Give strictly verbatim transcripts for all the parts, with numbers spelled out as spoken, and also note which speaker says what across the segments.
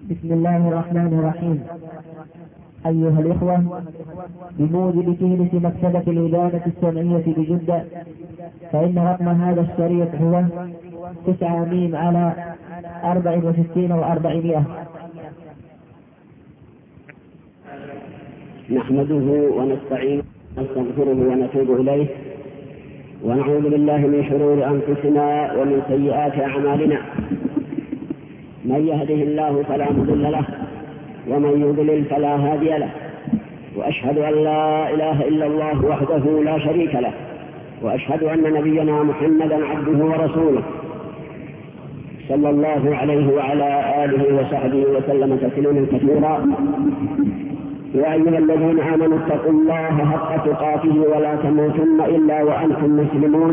Speaker 1: بسم الله الرحمن الرحيم. أيها الإخوة، بموجب كلمة مكتبة الإدانة السمعية بجدة، فإن رقم هذا الشريط هو تسعة ميم على أربع وستين وأربعمائة.
Speaker 2: نحمده ونستعينه ونستغفره ونتوب إليه، ونعوذ بالله من شرور أنفسنا ومن سيئات أعمالنا. من يهده الله فلا مضل له، ومن يضلل فلا هادي له، وأشهد أن لا إله إلا الله وحده لا شريك له، وأشهد أن نبينا محمدا عبده ورسوله صلى الله عليه وعلى آله وصحبه وسلم تسليما كثيرا. يا أيها الذين آمنوا اتقوا الله حق تقاته ولا تموتن إلا وأنتم مسلمون.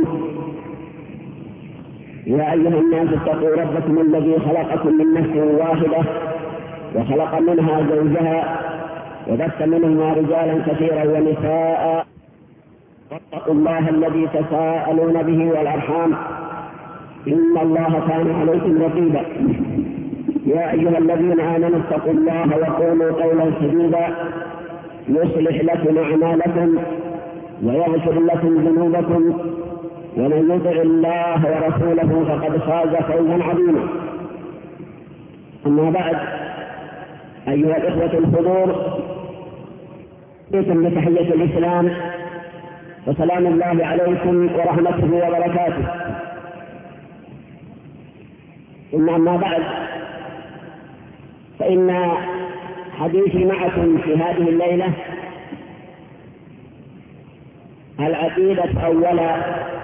Speaker 2: يا أيها الناس اتقوا ربكم الذي خلقكم من نفس واحدة وخلق منها زوجها وبث منهما رجالا كثيرا ونساء، واتقوا الله الذي تساءلون به والأرحام إن الله كان عليكم رقيبا. يا أيها الذين آمنوا اتقوا الله وقولوا قولا سديدا يصلح لكم أعمالكم ويغفر لكم ذنوبكم، ومن يطع الله ورسوله فقد فاز فوزا عظيما. أما بعد، أيها الإخوة الحضور، إليكم بتحية الإسلام وسلام الله عليكم ورحمته وبركاته. ثم أما بعد، فإن حديثي معكم في هذه الليلة العقيدة أولا.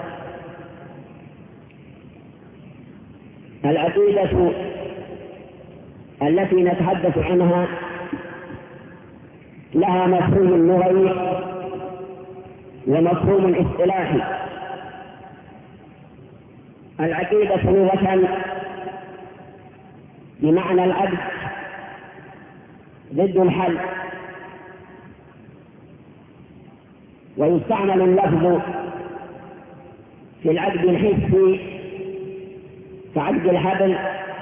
Speaker 2: العقيدة التي نتحدث عنها لها مفهوم لغوي ومفهوم اصطلاحي. العقيدة لغة بمعنى العقد ضد الحل، ويستعمل اللفظ في العقد الحسي كعقد الحبل،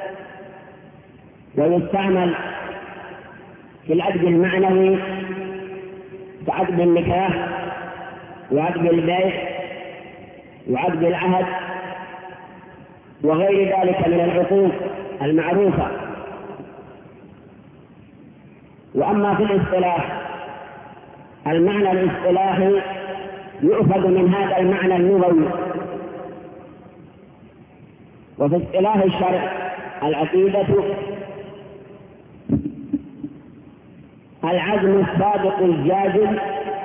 Speaker 2: ويستعمل في العقد المعنوي كعقد النكاح وعقد البيع وعقد العهد وغير ذلك من العقود المعروفة. وأما في الاصطلاح، المعنى الاصطلاحي يؤخذ من هذا المعنى اللغوي. وفي اصطلاح الشرع، العقيدة العزم الصادق الجازم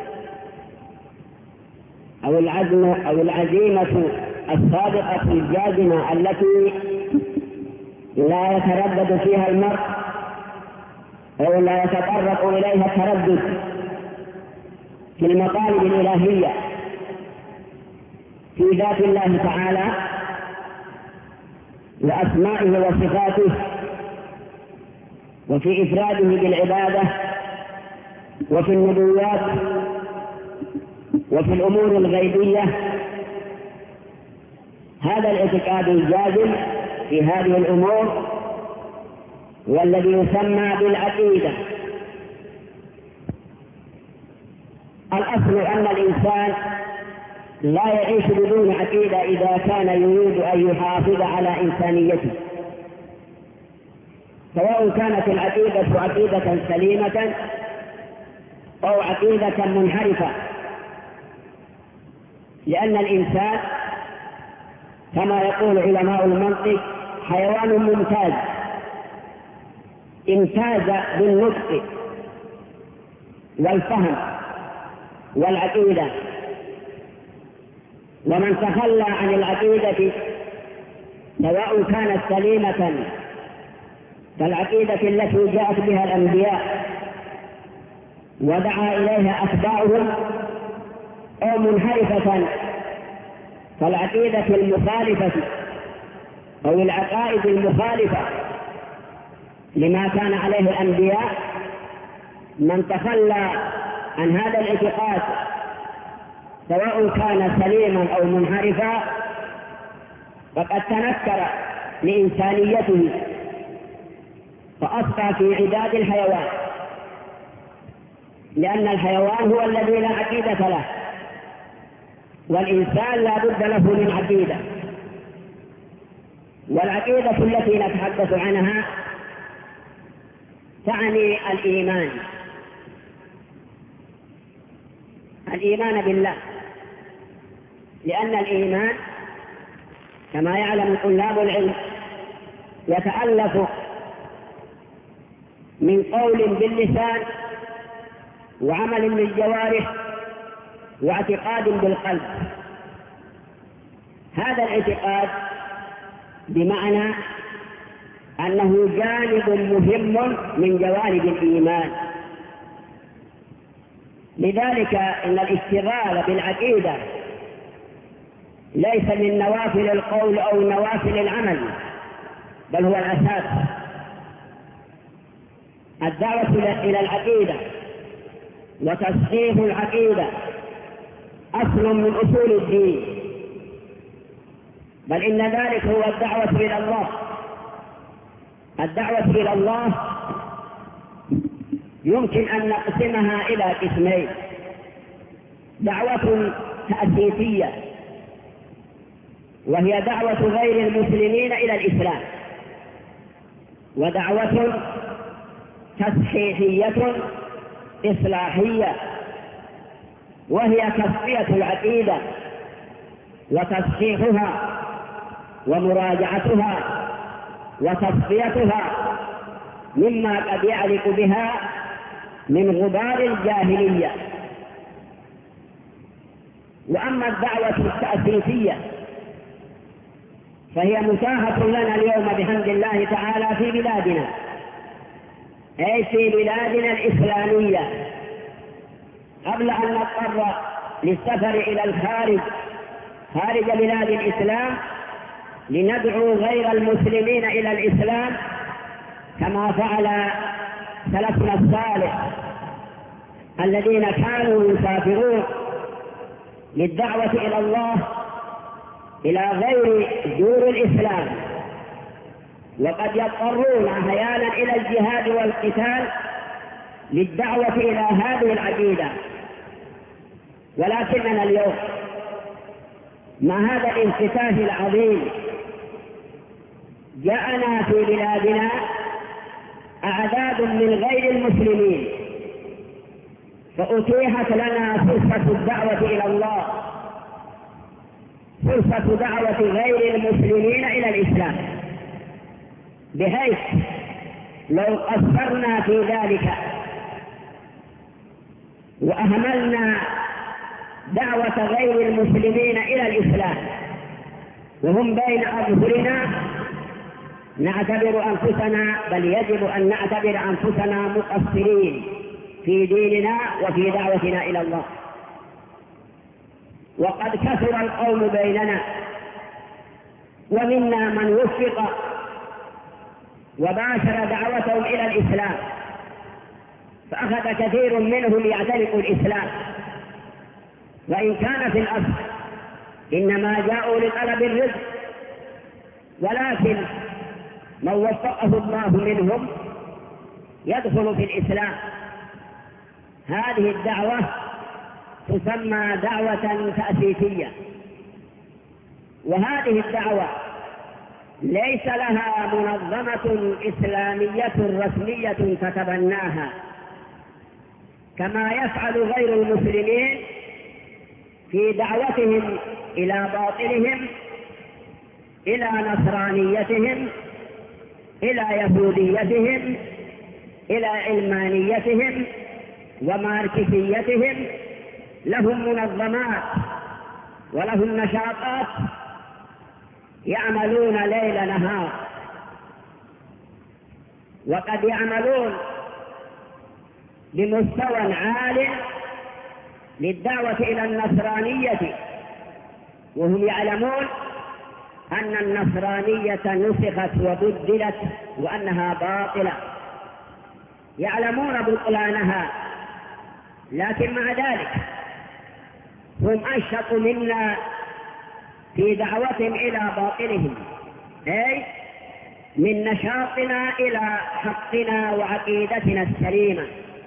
Speaker 2: أو العزم أو العزيمة الصادقة الجازمة التي لا يتردد فيها المرء أو لا يتطرق إليها التردد في المطالب الإلهية في ذات الله تعالى وأسمائه وصفاته، وفي إفراده بالعبادة، وفي النبوات، وفي الأمور الغيبية. هذا الاعتقاد الجازم في هذه الأمور والذي يسمى بالعقيدة. الأصل أن الإنسان لا يعيش بدون عقيدة إذا كان يريد أن يحافظ على إنسانيته، سواء كانت العقيدة عقيدة سليمة أو عقيدة منحرفة، لأن الإنسان كما يقول علماء المنطق حيوان ممتاز، امتاز بالنطق والفهم والعقيدة. ومن تخلى عن العقيدة سواء كانت سليمة كالعقيدة التي جاءت بها الأنبياء ودعا إليها أتباعهم، أو منحرفة كالعقيدة المخالفة أو العقائد المخالفة لما كان عليه الأنبياء، من تخلى عن هذا الاعتقاد سواء كان سليما أو منحرفا فقد تنكر لإنسانيته فأصبح في عداد الحيوان، لأن الحيوان هو الذي لا عقيدة له، والإنسان لا بد له من عقيدة. والعقيدة التي نتحدث عنها تعني الإيمان، الإيمان بالله، لأن الإيمان كما يعلم طلاب العلم يتألف من قول باللسان وعمل بالجوارح واعتقاد بالقلب. هذا الاعتقاد بمعنى أنه جانب مهم من جوانب الإيمان. لذلك إن الاشتغال بالعقيدة ليس من نوافل القول أو نوافل العمل، بل هو الأساس. الدعوة إلى العقيدة وتصحيح العقيدة أصل من أصول الدين، بل إن ذلك هو الدعوة إلى الله. الدعوة إلى الله يمكن أن نقسمها إلى قسمين: دعوة تأسيسية وهي دعوة غير المسلمين إلى الإسلام، ودعوة تصحيحية إصلاحية وهي تصفية العقيدة وتصحيحها ومراجعتها وتصفيتها مما قد يعلق بها من غبار الجاهلية. وأما الدعوة التأسيسية فهي متاحة لنا اليوم بحمد الله تعالى في بلادنا، أي في بلادنا الإسلامية، قبل أن نضطر للسفر إلى الخارج خارج بلاد الإسلام لندعو غير المسلمين إلى الإسلام كما فعل سلفنا الصالح الذين كانوا يسافرون للدعوة إلى الله إلى غير دور الإسلام، وقد يضطرون أحيانا إلى الجهاد والقتال للدعوة إلى هذه العقيدة. ولكننا اليوم مع هذا الانفتاح العظيم جاءنا في بلادنا أعداد من غير المسلمين، فأتيحت لنا فرصة الدعوة إلى الله، فرصة دعوة غير المسلمين إلى الإسلام، بحيث لو قصرنا في ذلك وأهملنا دعوة غير المسلمين إلى الإسلام وهم بين أظهرنا نعتبر أنفسنا، بل يجب أن نعتبر أنفسنا مقصرين في ديننا وفي دعوتنا إلى الله. وقد كثر القوم بيننا، ومنا من وفق وباشر دعوتهم إلى الإسلام، فأخذ كثير منهم يعتنق الإسلام، وإن كان في الأصل إنما جاءوا لطلب الرزق، ولكن من وفقه الله منهم يدخل في الإسلام. هذه الدعوة تسمى دعوة تأسيسية، وهذه الدعوة ليس لها منظمة إسلامية رسمية تتبناها كما يفعل غير المسلمين في دعوتهم إلى باطلهم، إلى نصرانيتهم، إلى يهوديتهم، إلى علمانيتهم وماركسيتهم. لهم منظمات ولهم نشاطات يعملون ليل نهار، وقد يعملون بمستوى عال للدعوة إلى النصرانية، وهم يعلمون أن النصرانية نسخت وبدلت وأنها باطلة، يعلمون بطلانها، لكن مع ذلك هم أنشط منا في دعوتهم إلى باطلهم، أي من نشاطنا إلى حقنا وعقيدتنا السليمة.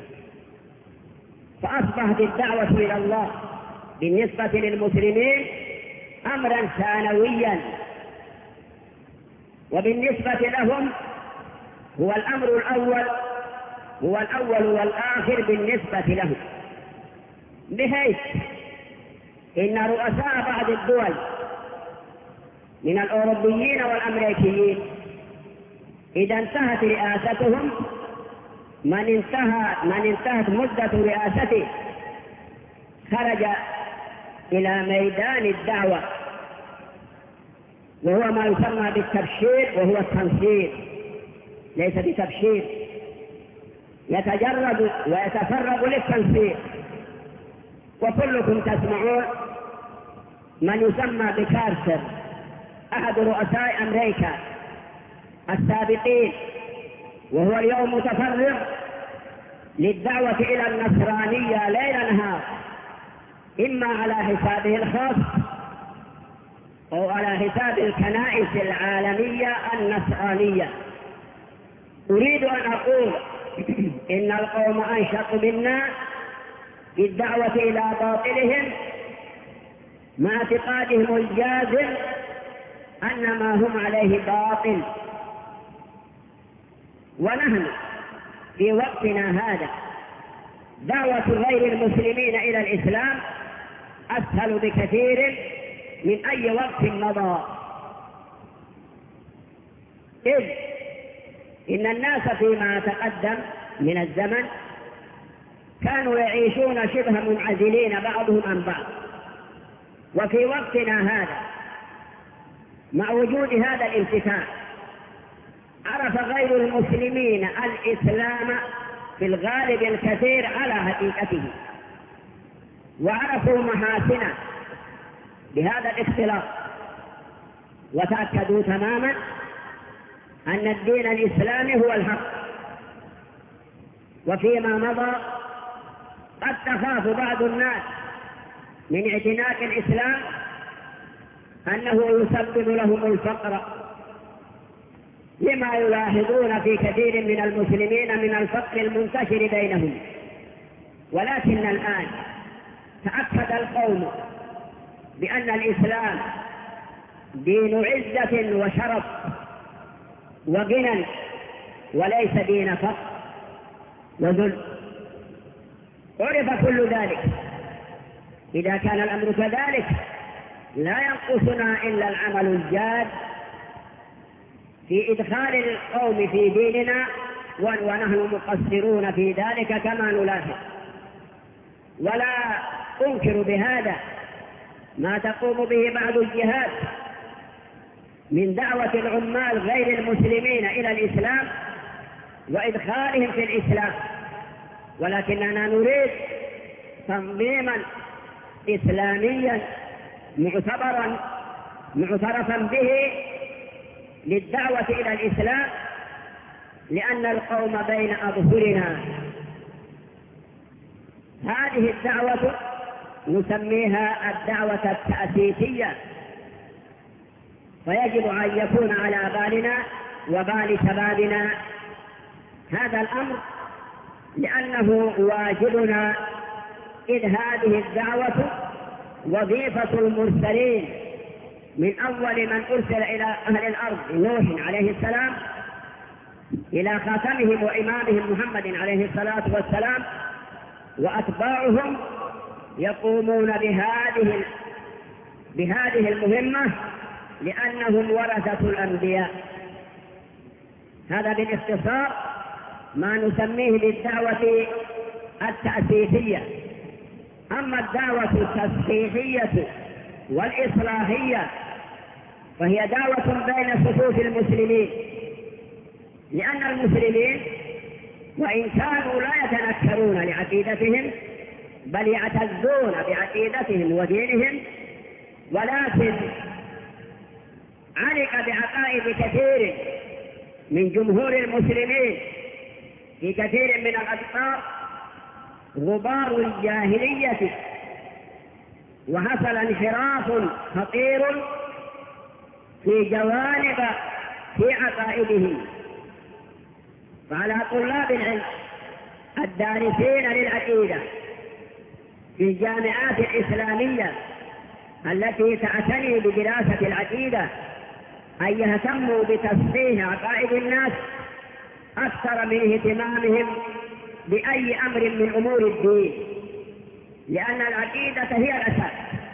Speaker 2: فأصبحت الدعوة إلى الله بالنسبة للمسلمين أمرا ثانويا، وبالنسبة لهم هو الأمر الأول، هو الأول والآخر بالنسبة لهم، بحيث إن رؤساء بعض الدول من الأوروبيين والأمريكيين إذا انتهت رئاستهم، من انتهى من انتهت مدة رئاسته خرج إلى ميدان الدعوة، وهو ما يسمى بالتبشير، وهو التنصير ليس بتبشير، يتجرد ويتفرغ للتنصير. وكلكم تسمعون من يسمى بكارتر أحد رؤساء أمريكا السابقين، وهو اليوم متفرغ للدعوة إلى النصرانية ليل نهار، إما على حسابه الخاص أو على حساب الكنائس العالمية النصرانية. أريد أن أقول إن القوم أنشط منا بالدعوة إلى باطلهم، مع اعتقادهم الجازم أن ما هم عليه باطل. ونحن في وقتنا هذا دعوة غير المسلمين إلى الإسلام أسهل بكثير من أي وقت مضى، إذ إن الناس فيما تقدم من الزمن كانوا يعيشون شبه منعزلين بعضهم عن بعض. وفي وقتنا هذا مع وجود هذا الانفتاح عرف غير المسلمين الإسلام في الغالب الكثير على حقيقته، وعرفوا محاسنه بهذا الاختلاط، وتأكدوا تماما أن الدين الإسلامي هو الحق. وفيما مضى قد تخاف بعض الناس من اعتناق الإسلام أنه يسبب لهم الفقر، لما يلاحظون في كثير من المسلمين من الفقر المنتشر بينهم. ولكن الآن تأكد القوم بأن الإسلام دين عزة وشرف وغنى، وليس دين فقر وذل. عرف كل ذلك. إذا كان الأمر كذلك لا ينقصنا إلا العمل الجاد في إدخال القوم في ديننا، ونحن مقصرون في ذلك كما نلاحظ. ولا أنكر بهذا ما تقوم به بعض الجهات من دعوة العمال غير المسلمين إلى الإسلام وإدخالهم في الإسلام، ولكننا نريد تنظيما إسلاميا معتبرا معترفا به للدعوة إلى الإسلام، لأن القوم بين أظهرنا. هذه الدعوة نسميها الدعوة التأسيسية، فيجب أن يكون على بالنا وبال شبابنا هذا الأمر، لأنه واجبنا، إذ هذه الدعوة وظيفة المرسلين من أول من أرسل إلى أهل الأرض نوح عليه السلام إلى خاتمهم وإمامهم محمد عليه الصلاة والسلام، وأتباعهم يقومون بهذه بهذه المهمة لأنهم ورثة الأنبياء. هذا بالاختصار ما نسميه بالدعوة التأسيسية. أما الدعوة التصحيحية والإصلاحية فهي دعوة بين صفوف المسلمين، لأن المسلمين وإن كانوا لا يتنكرون لعقيدتهم بل يعتزون بعقيدتهم ودينهم، ولكن علق بعقائد كثير من جمهور المسلمين في كثير من الأقطار غبار الجاهلية، وحصل انحراف خطير في جوانب في عقائده. فعلى طلاب العلم الدارسين للعقيدة في الجامعات الإسلامية التي تعتني بدراسة العقيدة أن يهتموا بتصحيح عقائد الناس أكثر من اهتمامهم بأي أمر من أمور الدين، لأن العقيدة هي الأساس،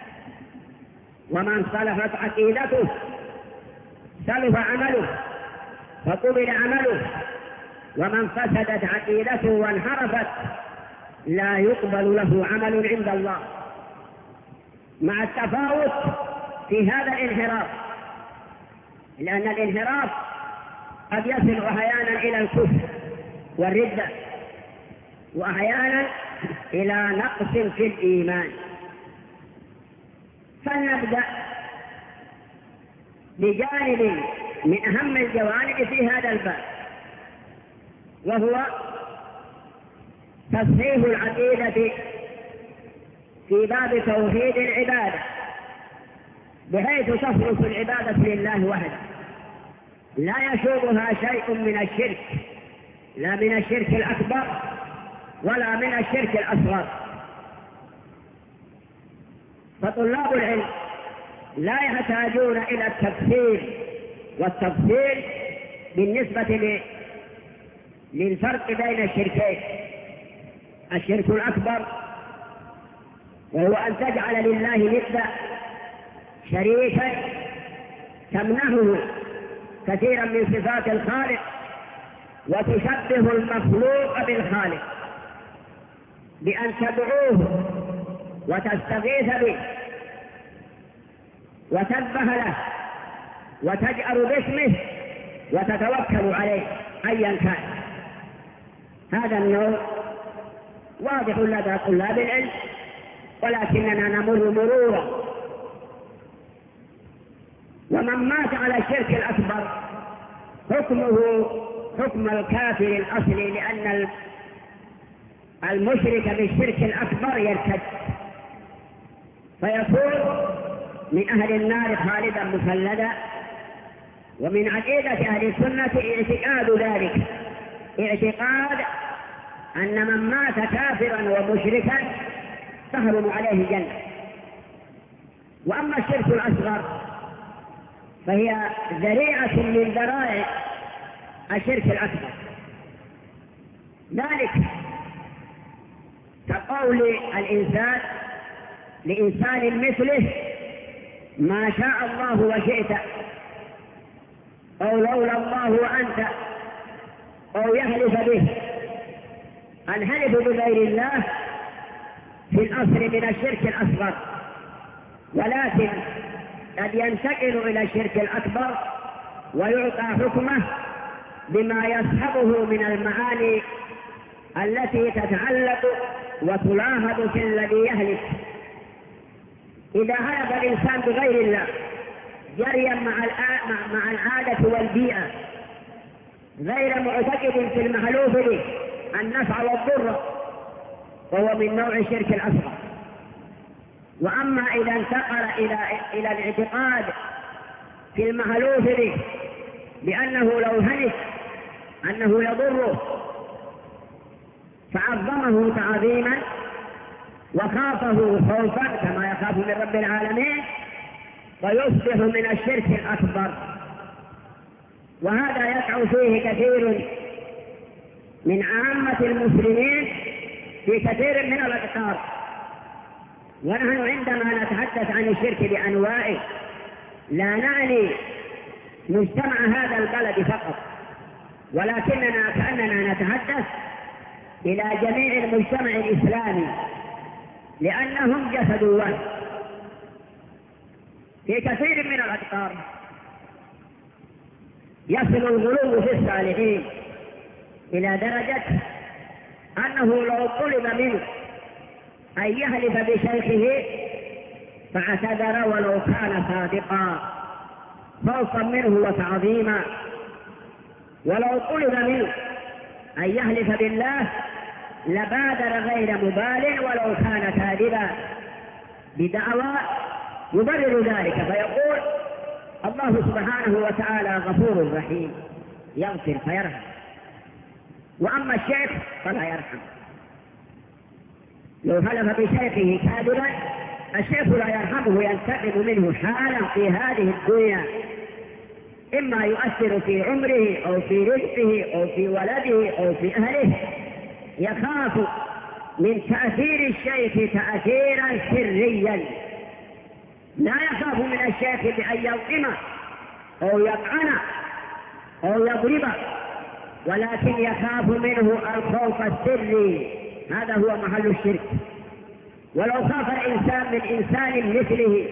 Speaker 2: ومن صلحت عقيدته سلف عمله فقبل عمله، ومن فسدت عقيدته وانحرفت لا يقبل له عمل عند الله، مع التفاوت في هذا الانحراف، لأن الانحراف قد يصل أحيانا إلى الكفر والردة، وأحيانا إلى نقص في الإيمان. فلنبدأ بجانب من أهم الجوانب في هذا الباب، وهو تصحيح العقيدة في باب توحيد العبادة، بحيث تخلص العبادة لله وحده، لا يشوبها شيء من الشرك، لا من الشرك الأكبر ولا من الشرك الأصغر. فطلاب العلم لا يحتاجون إلى التفسير والتفصيل بالنسبة للفرق بين الشركين. الشرك الأكبر وهو أن تجعل لله ندا شريكا تمنحه كثيرا من صفات الخالق وتشبه المخلوق بالخالق بأن تدعوه وتستغيث به وتذبح له وتجأر باسمه وتتوكل عليه أيا كان. هذا النوع واضح لدى طلاب العلم، ولكننا نمر مرورا. ومن مات على الشرك الأكبر حكمه حكم الكافر الأصلي، لأن المشرك بالشرك الأكبر يرتد فيكون من أهل النار خالدا مخلدا. ومن عقيدة أهل السنة اعتقاد ذلك، اعتقاد أن من مات كافرا ومشركا تحرم عليه الجنة. وأما الشرك الأصغر فهي ذريعة من ذرائع الشرك الأكبر، ذلك كقول الإنسان لإنسان مثله ما شاء الله وشئت، أو لولا الله وأنت، أو يحلف به. الحلف بغير الله في الأصل من الشرك الأصغر، ولكن قد ينتقل إلى الشرك الأكبر ويعطى حكمه بما يصحبه من المعاني التي تتعلق وتلاحظ في الذي يهلك. إذا هلك الإنسان بغير الله جريا مع العادة والبيئة غير معتقد في المحلوف به النفع والضر، وهو من نوع الشرك الأصغر. وأما إذا انتقل إلى إلى الاعتقاد في المحلوف به بأنه لو هلك أنه يضره فعظمه تعظيما وخافه خوفا كما يخاف من رب العالمين، فيصبح من الشرك الأكبر. وهذا يقع فيه كثير من عامة المسلمين في كثير من الأقطار. ونحن عندما نتحدث عن الشرك بأنواعه لا نعني مجتمع هذا البلد فقط، ولكننا كأننا نتحدث إلى جميع المجتمع الإسلامي، لأنهم جسد واحد. في كثير من الأقطار يصل الغلو في الصالحين إلى درجة أنه لو طلب منه أن يحلف بشيخه فاعتذر ولو كان صادقا خوفا منه وتعظيما، ولو طلب منه أن يحلف بالله لبادر غير مبال ولو كان كاذبا بدعوى يبرر ذلك، فيقول الله سبحانه وتعالى غفور رحيم يغفر فيرحم، وأما الشيخ فلا يرحم. لو حلف بشيخه كاذبا الشيخ لا يرحمه، ينتقم منه حالا في هذه الدنيا، إما يؤثر في عمره أو في رزقه أو في ولده أو في أهله. يخاف من تأثير الشيخ تأثيرا سريا، لا يخاف من الشيخ بأن يلطمه أو يطعنه أو يضربه، ولكن يخاف منه الخوف السري، هذا هو محل الشرك. ولو خاف الإنسان من إنسان مثله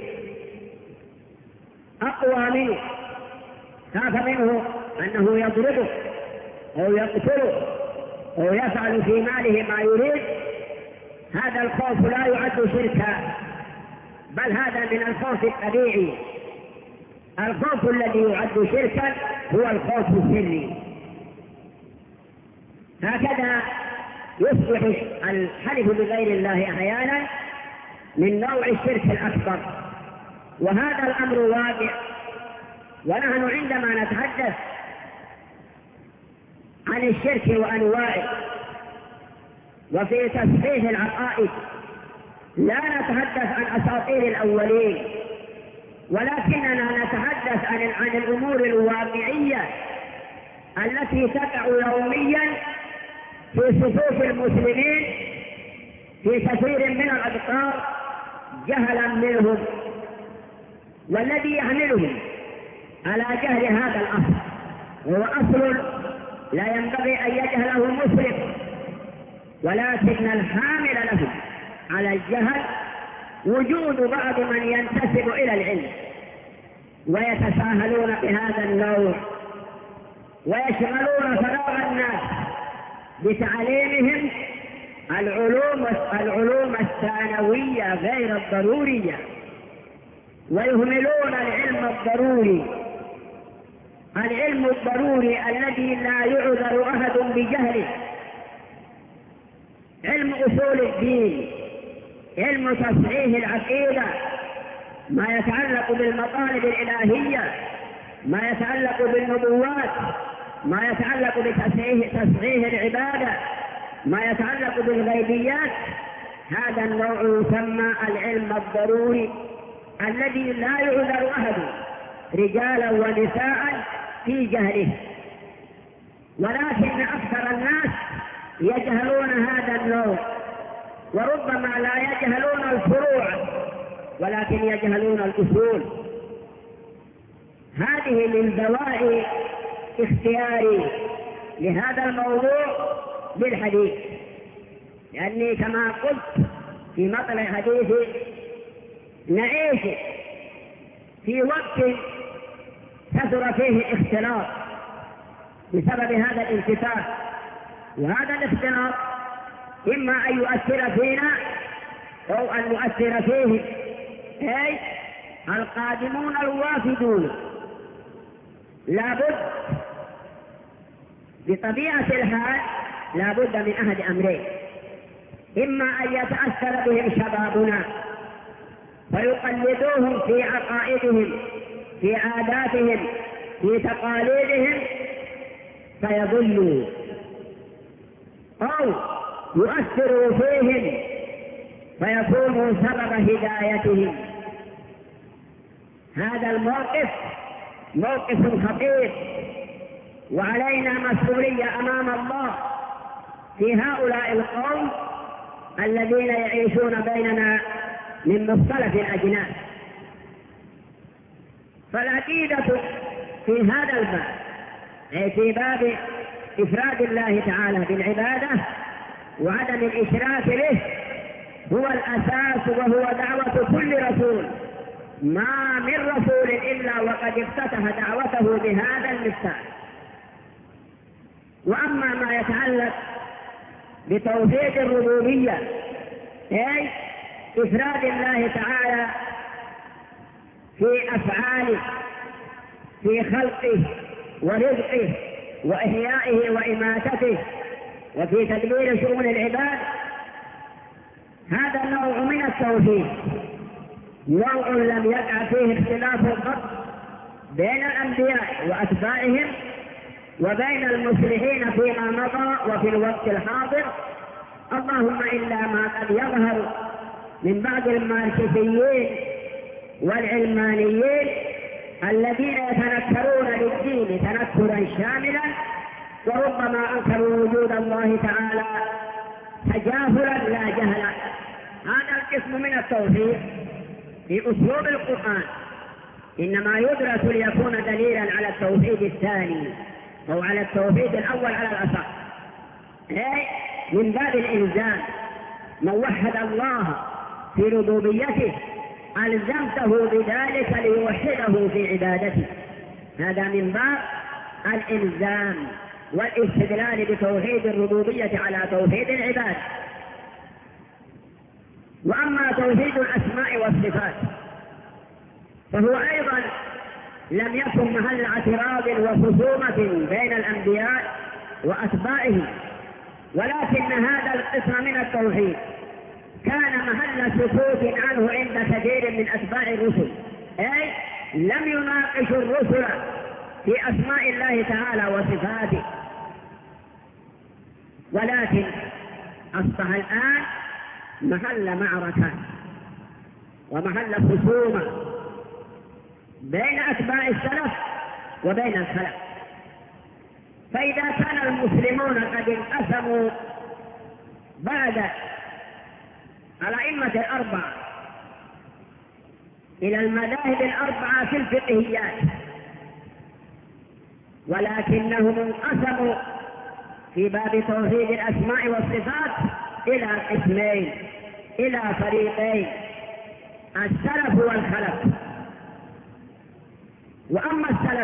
Speaker 2: أقوى منه، خاف منه أنه يضربه أو يقتله أو يفعل في ماله ما يريد، هذا الخوف لا يعد شركا، بل هذا من الخوف الطبيعي. الخوف الذي يعد شركا هو الخوف السري. هكذا يصبح الحلف بغير الله أحيانا من نوع الشرك الأكبر، وهذا الأمر واقع. ونحن عندما نتحدث عن الشرك وأنواعه وفي تصحيح العقائد لا نتحدث عن أساطير الأولين، ولكننا نتحدث عن عن الأمور الواقعية التي تقع يوميا في صفوف المسلمين في كثير من الأقطار جهلا منهم، والذي يحملهم على جهل هذا الأصل هو أصل لا ينبغي أن يجهله مسلم، ولكن الحامل له على الجهل وجود بعض من ينتسب إلى العلم ويتساهلون بهذا النوع ويشغلون فراغ الناس بتعليمهم العلوم العلوم الثانوية غير الضرورية، ويهملون العلم الضروري، العلم الضروري الذي لا يعذر أحد بجهله، علم أصول الدين، علم تصحيح العقيدة، ما يتعلق بالمطالب الإلهية، ما يتعلق بالنبوات، ما يتعلق بتصحيح تصحيح العبادة، ما يتعلق بالغيبيات. هذا النوع يسمى العلم الضروري الذي لا يعذر أحد رجالا ونساء في جهله، ولكن أكثر الناس يجهلون هذا النوع، وربما لا يجهلون الفروع ولكن يجهلون الأصول. هذه من دواعي اختياري لهذا الموضوع بالحديث، لأني كما قلت في مطلع حديثي نعيش في وقت كثر فيه الاختلاط بسبب هذا الانفتاح، وهذا الاختلاط إما أن يؤثر فينا أو أن يؤثر فيه، أي القادمون الوافدون لابد بطبيعة الحال لابد من أحد أمرين: إما أن يتأثر بهم شبابنا فيقلدوهم في عقائدهم، في عاداتهم، في تقاليدهم فيضلوا، أو يؤثروا فيهم فيكونوا سبب هدايتهم. هذا الموقف موقف خطير، وعلينا مسؤولية أمام الله في هؤلاء القوم الذين يعيشون بيننا من مختلف الأجناس. فالعقيدة في هذا الباب، أي في باب إفراد الله تعالى بالعبادة وعدم الإشراك به، هو الأساس وهو دعوة كل رسول. ما من رسول إلا وقد افتتح دعوته بهذا المفتاح. وأما ما يتعلق بتوحيد الربوبية، أي إفراد الله تعالى في أفعاله، في خلقه ورزقه وإحيائه وإماتته وفي تدبير شؤون العباد، هذا نوع من التوحيد، نوع لم يقع فيه اختلاف قط بين الأنبياء وأتباعهم وبين المصلحين فيما مضى وفي الوقت الحاضر، اللهم إلا ما قد يظهر من بعض الماركسيين والعلمانيين الذين يتنكرون للدين تنكرا شاملا، وربما أنكروا وجود الله تعالى تجاهلا لا جهلا. هذا القسم من التوحيد في أسلوب القرآن إنما يدرس ليكون دليلا على التوحيد الثاني أو على التوحيد الأول على الأصح، أي من باب الإلزام. من وحد الله في ربوبيته ألزمته بذلك ليوحده في عبادته، هذا من باب الإلزام والاستدلال بتوحيد الربوبية على توحيد العباد. وأما توحيد الأسماء والصفات فهو أيضا لم يكن محل اعتراض وخصومة بين الأنبياء وأتباعهم، ولكن هذا القسم من التوحيد كان محل سكوت عنه عند كثير من أتباع الرسل، أي لم يناقشوا الرسل في أسماء الله تعالى وصفاته، ولكن أصبح الآن محل معركة ومحل خصومة بين أتباع السلف وبين الخلف. فإذا كان المسلمون قد انقسموا بعد الأئمة الأربعة إلى المذاهب الأربعة في الفقهيات، ولكنهم انقسموا في باب توحيد الأسماء والصفات إلى قسمين، إلى فريقين، السلف والخلف. وأما السلف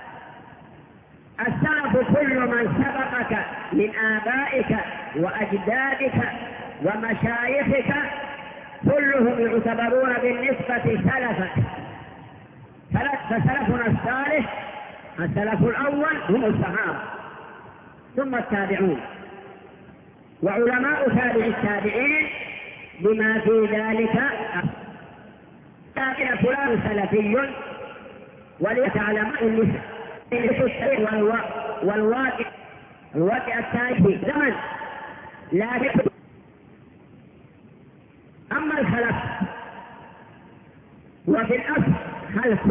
Speaker 2: السلف كل من سبقك من آبائك وأجدادك ومشايخك كلهم يعتبرون بالنسبة سلفك. فسلفنا الصالح السلف الأول هم الصحابة ثم التابعون وعلماء تابع التابعين بما في ذلك. كان فلان سلفي وليتعلم النساء والواقع الواقع التاريخي زمن لا يكون. أما الخلف وفي الأصل خلف،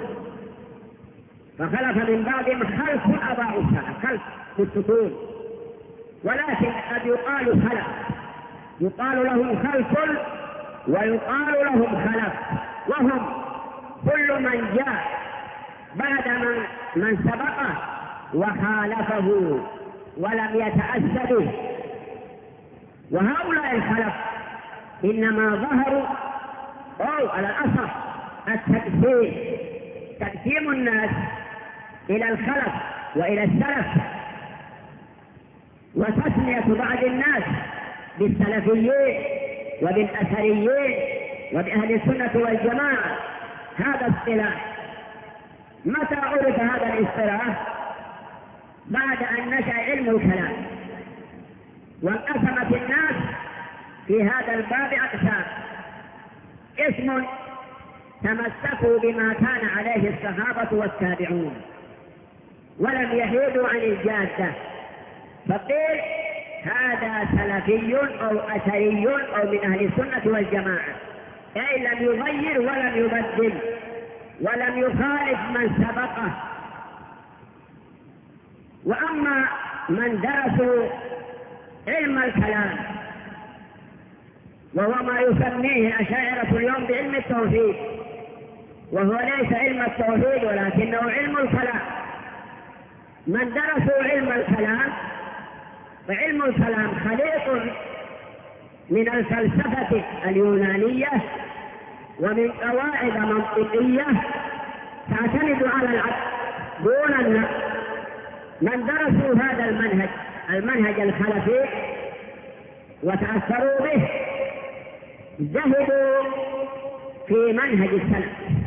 Speaker 2: فخلف من بعضهم خلف أضاعوا السلف، خلف في السكون، ولكن قد يقال خلف، يقال لهم خلف ويقال لهم خلف، وهم كل من جاء بعد من, من سبقه وخالفه ولم يتأسى به. وهؤلاء الخلف إنما ظهروا أو على الأصح التقسيم، تقسيم الناس إلى الخلف وإلى السلف، وتسمية بعض الناس بالسلفيين وبالأثريين وبأهل السنة والجماعة. هذا اصطلاح. متى عرف هذا الاصطلاح؟ بعد أن نشأ علم الكلام وانقسمت الناس في هذا الباب أقسام: اسم تمسكوا بما كان عليه الصحابة والتابعون ولم يحيدوا عن الجادة، فقيل هذا سلفي أو أثري أو من أهل السنة والجماعة، أي لم يغير ولم يبدل ولم يخالف من سبقه. وأما من درسوا علم الكلام وهو ما يسميه الأشاعرة اليوم بعلم التوحيد، وهو ليس علم التوحيد ولكنه علم الكلام. من درسوا علم الكلام فعلم الكلام خليط من الفلسفة اليونانية ومن قواعد منطقية تعتمد على العقل دون النقل. من درسوا هذا المنهج المنهج الخلفي وتأثروا به زهدوا في منهج السلف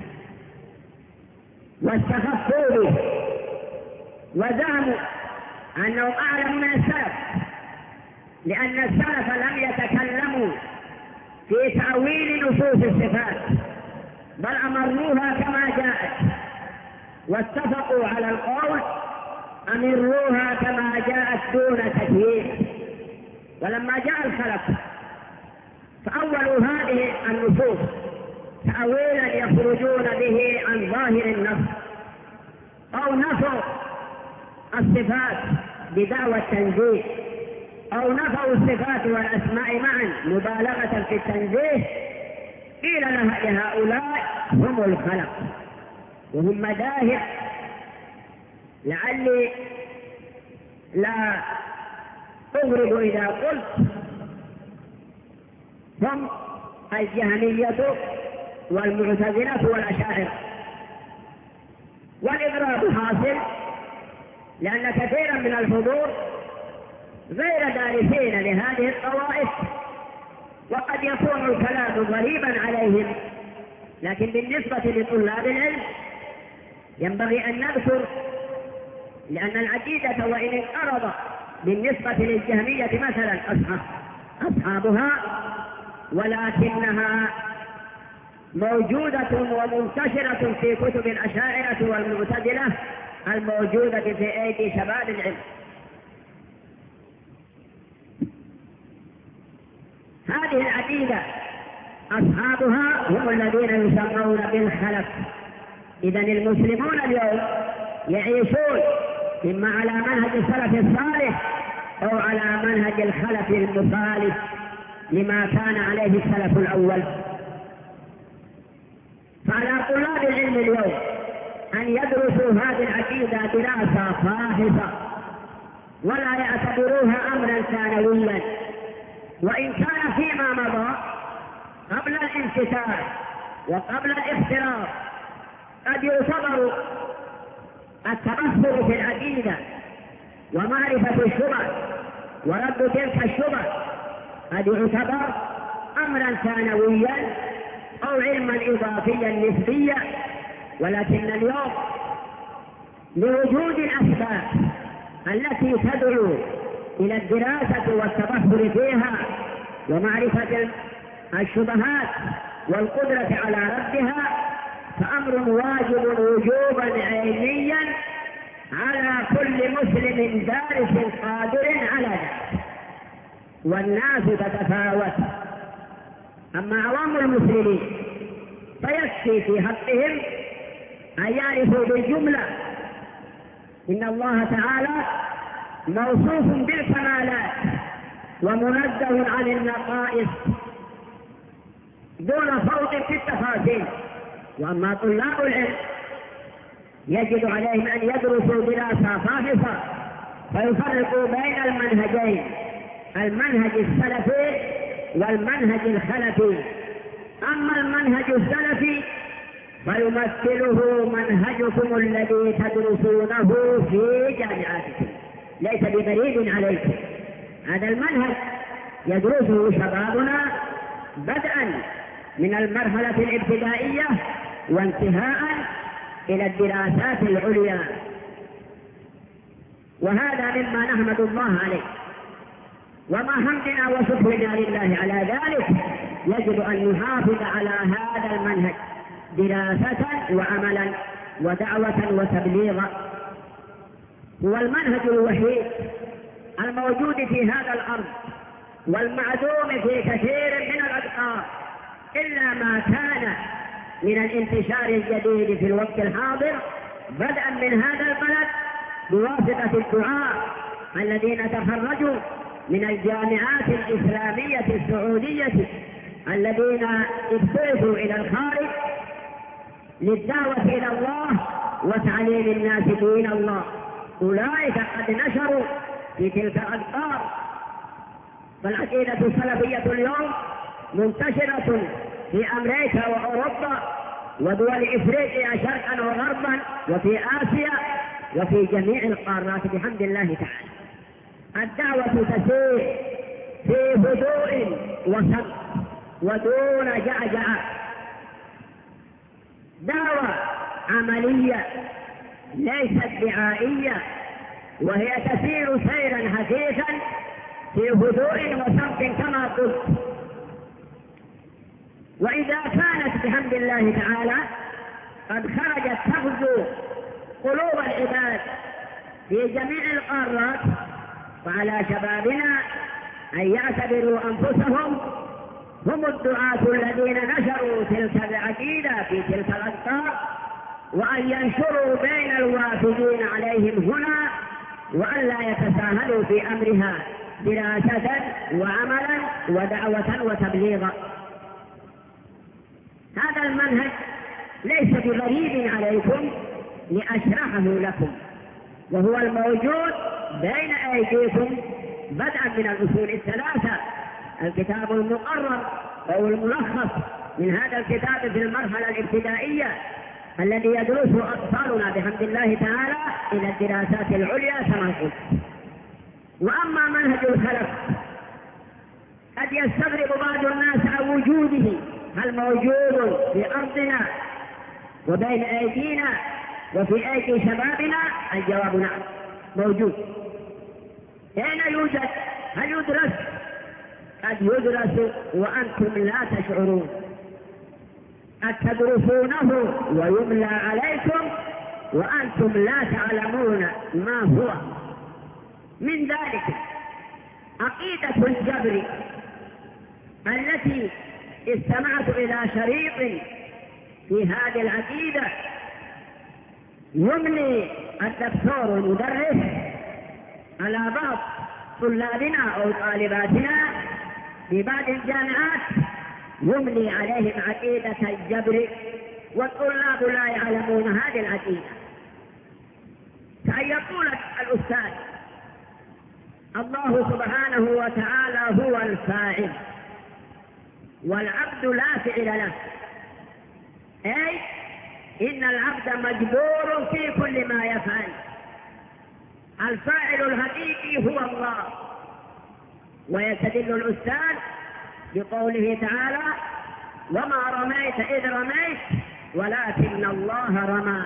Speaker 2: واستخفوا به وزعموا أنهم أعلم من السلف، لأن السلف لم يتكلموا في تأويل نصوص الصفات بل أمروها كما جاءت، واتفقوا على القول أمروها كما جاءت دون تكييف. ولما جاء الخلف فأولوا هذه النصوص تأويلا يخرجون به عن ظاهر النص، أو نفوا الصفات بدعوى التنزيه، أو نفوا الصفات والأسماء معا مبالغة في التنزيه، قيل لهؤلاء هم الخلق وهم مذاهب. لعلي لا أغرب إذا قلت هم الجهمية والمعتزلة والأشاعرة. والإضراب حاصل لأن كثيرا من الحضور غير دارسين لهذه الطوائف، وقد يكون الكلام غريبا عليهم، لكن بالنسبة لطلاب العلم ينبغي أن نذكر، لأن العقيدة وإن انقرض بالنسبة للجهمية مثلا أصحابها، ولكنها موجودة ومنتشرة في كتب الأشاعرة والمعتزلة الموجودة في أيدي شباب العلم. هذه العقيدة أصحابها هم الذين يسمون بالخلف. إذن المسلمون اليوم يعيشون إما على منهج السلف الصالح أو على منهج الخلف المخالف لما كان عليه السلف الأول. فعلى طلاب العلم اليوم أن يدرسوا هذه العقيدة دراسة فاحصة ولا يعتبروها أمرا ثانويا، وإن كان فيما مضى قبل الانفتاح وقبل الاختراق قد يعتبر التبصر في العقيدة ومعرفة الشبه ورد تلك الشبه قد يعتبر أمرا ثانويا أو علما إضافيا نسبيا. ولكن اليوم لوجود الأسباب التي تدعو إلى الدراسة والتبحر فيها ومعرفة الشبهات والقدرة على ردها، فأمر واجب وجوبا علميا على كل مسلم دارس قادر على ذلك، والناس تتفاوت. أما عوام المسلمين فيكفي في حقهم أن يعرفوا بالجملة إن الله تعالى موصوف بالكمالات ومنزه عن النقائص دون فوض في التفاصيل. وأما طلاب العلم يجب عليهم أن يدرسوا دراسة فاحصة فيفرقوا بين المنهجين، المنهج السلفي والمنهج الخلفي. أما المنهج السلفي فيمثله منهجكم الذي تدرسونه في جامعاتكم، ليس بغريب عليكم. هذا المنهج يدرسه شبابنا بدءا من المرحلة الابتدائية وانتهاء إلى الدراسات العليا، وهذا مما نحمد الله عليه. وما حمدنا وشكرنا لله على ذلك يجب أن نحافظ على هذا المنهج دراسة وعملا ودعوة وتبليغا. هو المنهج الوحيد الموجود في هذا الأرض والمعدوم في كثير من الأبقار، إلا ما كان من الانتشار الجديد في الوقت الحاضر بدءا من هذا البلد بواسطة الدعاء الذين تخرجوا من الجامعات الإسلامية السعودية الذين ابتعثوا إلى الخارج للدعوة إلى الله وتعليم الناس دين الله. أولئك قد نشروا في تلك الأقطار. فالعقيدة السلفية اليوم منتشرة في أمريكا وأوروبا ودول إفريقيا شرقا وغربا وفي آسيا وفي جميع القارات بحمد الله تعالى. الدعوة تسير في هدوء وصمت ودون جعجعة، دعوة عملية ليست دعائية، وهي تسير سيرا حثيثا في هدوء وصمت كما قلت. وإذا كانت بحمد الله تعالى قد خرجت تغزو
Speaker 3: قلوب العباد في جميع القارات، وعلى شبابنا أن يعتبروا أنفسهم هم الدعاة الذين نشروا تلك العقيدة في تلك الأقطار، وأن ينشروا بين الوافدين عليهم هنا، وأن لا يتساهلوا في أمرها دراسة وعملا ودعوة وتبليغا. هذا المنهج ليس بغريب عليكم لأشرحه لكم، وهو الموجود بين أيديكم بدءا من الأصول الثلاثة، الكتاب المقرر أو الملخص من هذا الكتاب في المرحلة الابتدائية الذي يدرسه أطفالنا بحمد الله تعالى إلى الدراسات العليا كما قلت. وأما منهج الخلف قد يستغرب بعض الناس عن وجوده، هل موجود في أرضنا وبين أيدينا وفي أيدي شبابنا؟ الجواب نعم، موجود. أين يوجد؟ هل يدرس؟ قد يدرس وأنتم لا تشعرون، قد تدرسونه ويملى عليكم وأنتم لا تعلمون ما هو. من ذلك عقيدة الجبر التي استمعت إلى شريط في هذه العقيدة يملي الدكتور المدرس على بعض طلابنا أو طالباتنا في بعض الجامعات، يملي عليهم عقيدة الجبر والطلاب لا يعلمون هذه العقيدة. كأن يقول الأستاذ الله سبحانه وتعالى هو الفاعل والعبد لا فعل له، أي إن العبد مجبور في كل ما يفعل، الفاعل الحقيقي هو الله. ويستدل الأستاذ بقوله تعالى وما رميت إذ رميت ولكن الله رمى،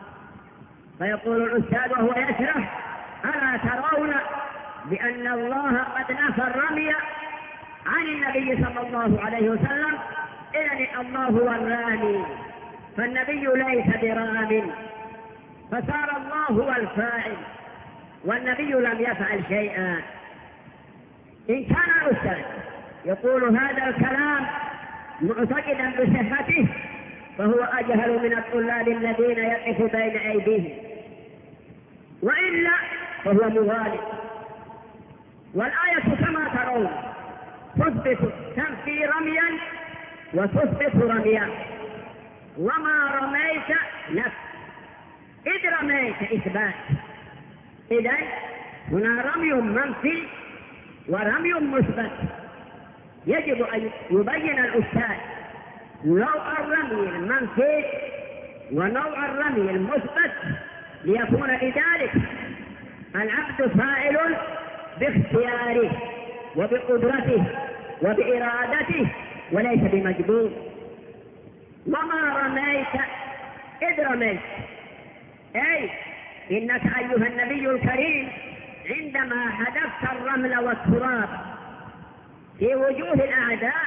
Speaker 3: فيقول الأستاذ وهو يشرح ألا ترون بأن الله قد نفى الرمي عن النبي صلى الله عليه وسلم، إذن الله هو الرامي فالنبي ليس برام، فصار الله هو الفاعل والنبي لم يفعل شيئا. إن كان الأستاذ يقول هذا الكلام معتقدا بصحته فهو أجهل من الطلاب الذين يقف بين أيديهم، وإلا فهو مغالب. والآية كما ترون تثبت تنفي رميا وتثبت رميا. وما رميت نفس إذ رميت إثبات، إذن هنا رمي منفي ورمي مثبت. يجب أن يبين الأستاذ نوع الرمي المنفي ونوع الرمي المثبت ليكون لذلك العبد فاعل باختياره وبقدرته وبإرادته وليس بمجبور. وما رميت إذ رميت، أي إنك أيها النبي الكريم عندما حذفت الرمل والتراب في وجوه الأعداء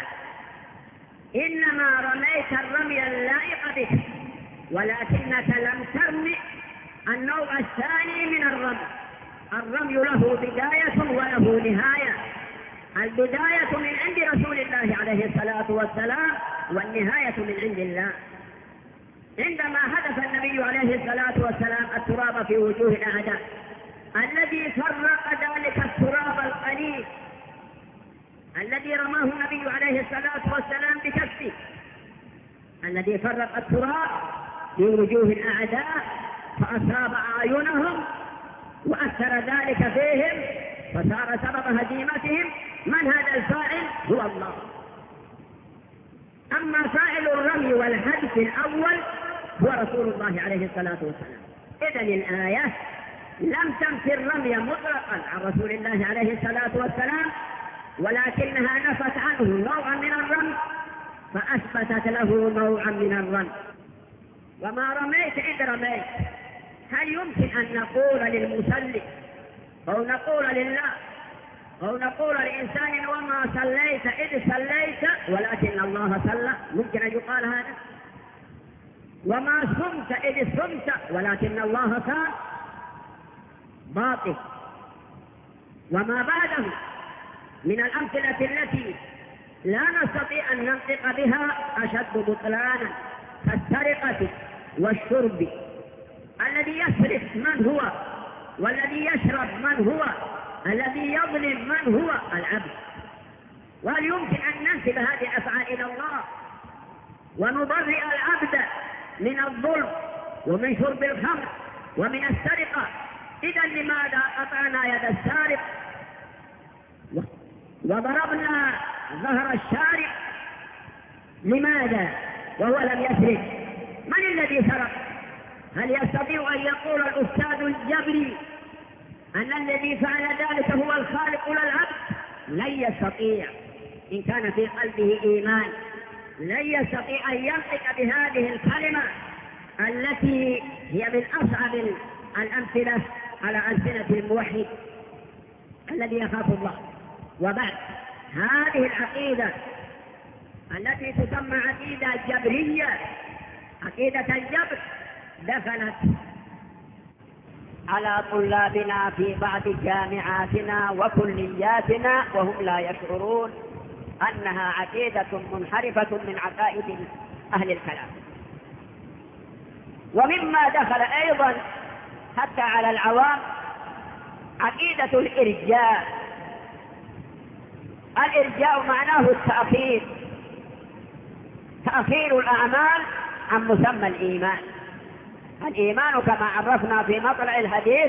Speaker 3: إنما رميت الرمي اللائق بك، ولكنك لم ترمي النوع الثاني من الرمي. الرمي له بداية وله نهاية، البداية من عند رسول الله عليه الصلاة والسلام والنهاية من عند الله. عندما حدث النبي عليه الصلاة والسلام التراب في وجوه الأعداء، الذي فرق ذلك التراب القليل الذي رماه النبي عليه الصلاة والسلام بكفه، الذي فرق التراب في وجوه الأعداء فأصاب أعينهم وأثر ذلك فيهم فصار سبب هزيمتهم، من هذا الفاعل؟ هو الله. أما فاعل الرمي والحدث الأول هو رسول الله عليه الصلاة والسلام. إذن الآية لم تنفي الرمي مطلقا عن رسول الله عليه الصلاة والسلام، ولكنها نفت عنه نوعا من الرمي فأثبتت له نوعا من الرمي. وما رميت إذ رميت، هل يمكن أن نقول للمصلي أو نقول لله أو نقول لإنسان وما صليت إذ صليت ولكن الله صلى؟ ممكن أن يقال هذا؟ وما صمت إذ صمت ولكن الله صام باطل. وما بعده من الأمثلة التي لا نستطيع أن ننطق بها أشد بطلانا كالسرقة والشرب. الذي يسرق من هو؟ والذي يشرب من هو؟ الذي يظلم من هو؟ العبد. وهل يمكن أن ننسب هذه الأفعال إلى الله ونبرئ العبد من الظلم ومن شرب الخمر ومن السرقة؟ إذا لماذا قطعنا يد السارق وضربنا ظهر الشارق؟ لماذا وهو لم يسرق؟ من الذي سرق؟ هل يستطيع أن يقول الأستاذ الجبري أن الذي فعل ذلك هو الخالق للعبد؟ لن يستطيع. إن كان في قلبه إيمان لن يستطيع أن ينطق بهذه الكلمة التي هي من أصعب الأمثلة على ألسنة الموحد الذي يخاف الله. وبعد هذه العقيدة التي تسمى عقيدة جبرية، عقيدة الجبر، دخلت على طلابنا في بعض جامعاتنا وكلياتنا وهم لا يشعرون أنها عقيدة منحرفة من عقائد أهل الكلام. ومما دخل أيضا حتى على العوام عقيدة الإرجاء. الإرجاء معناه التأخير، تأخير الأعمال عن مسمى الإيمان. الإيمان كما عرفنا في مطلع الحديث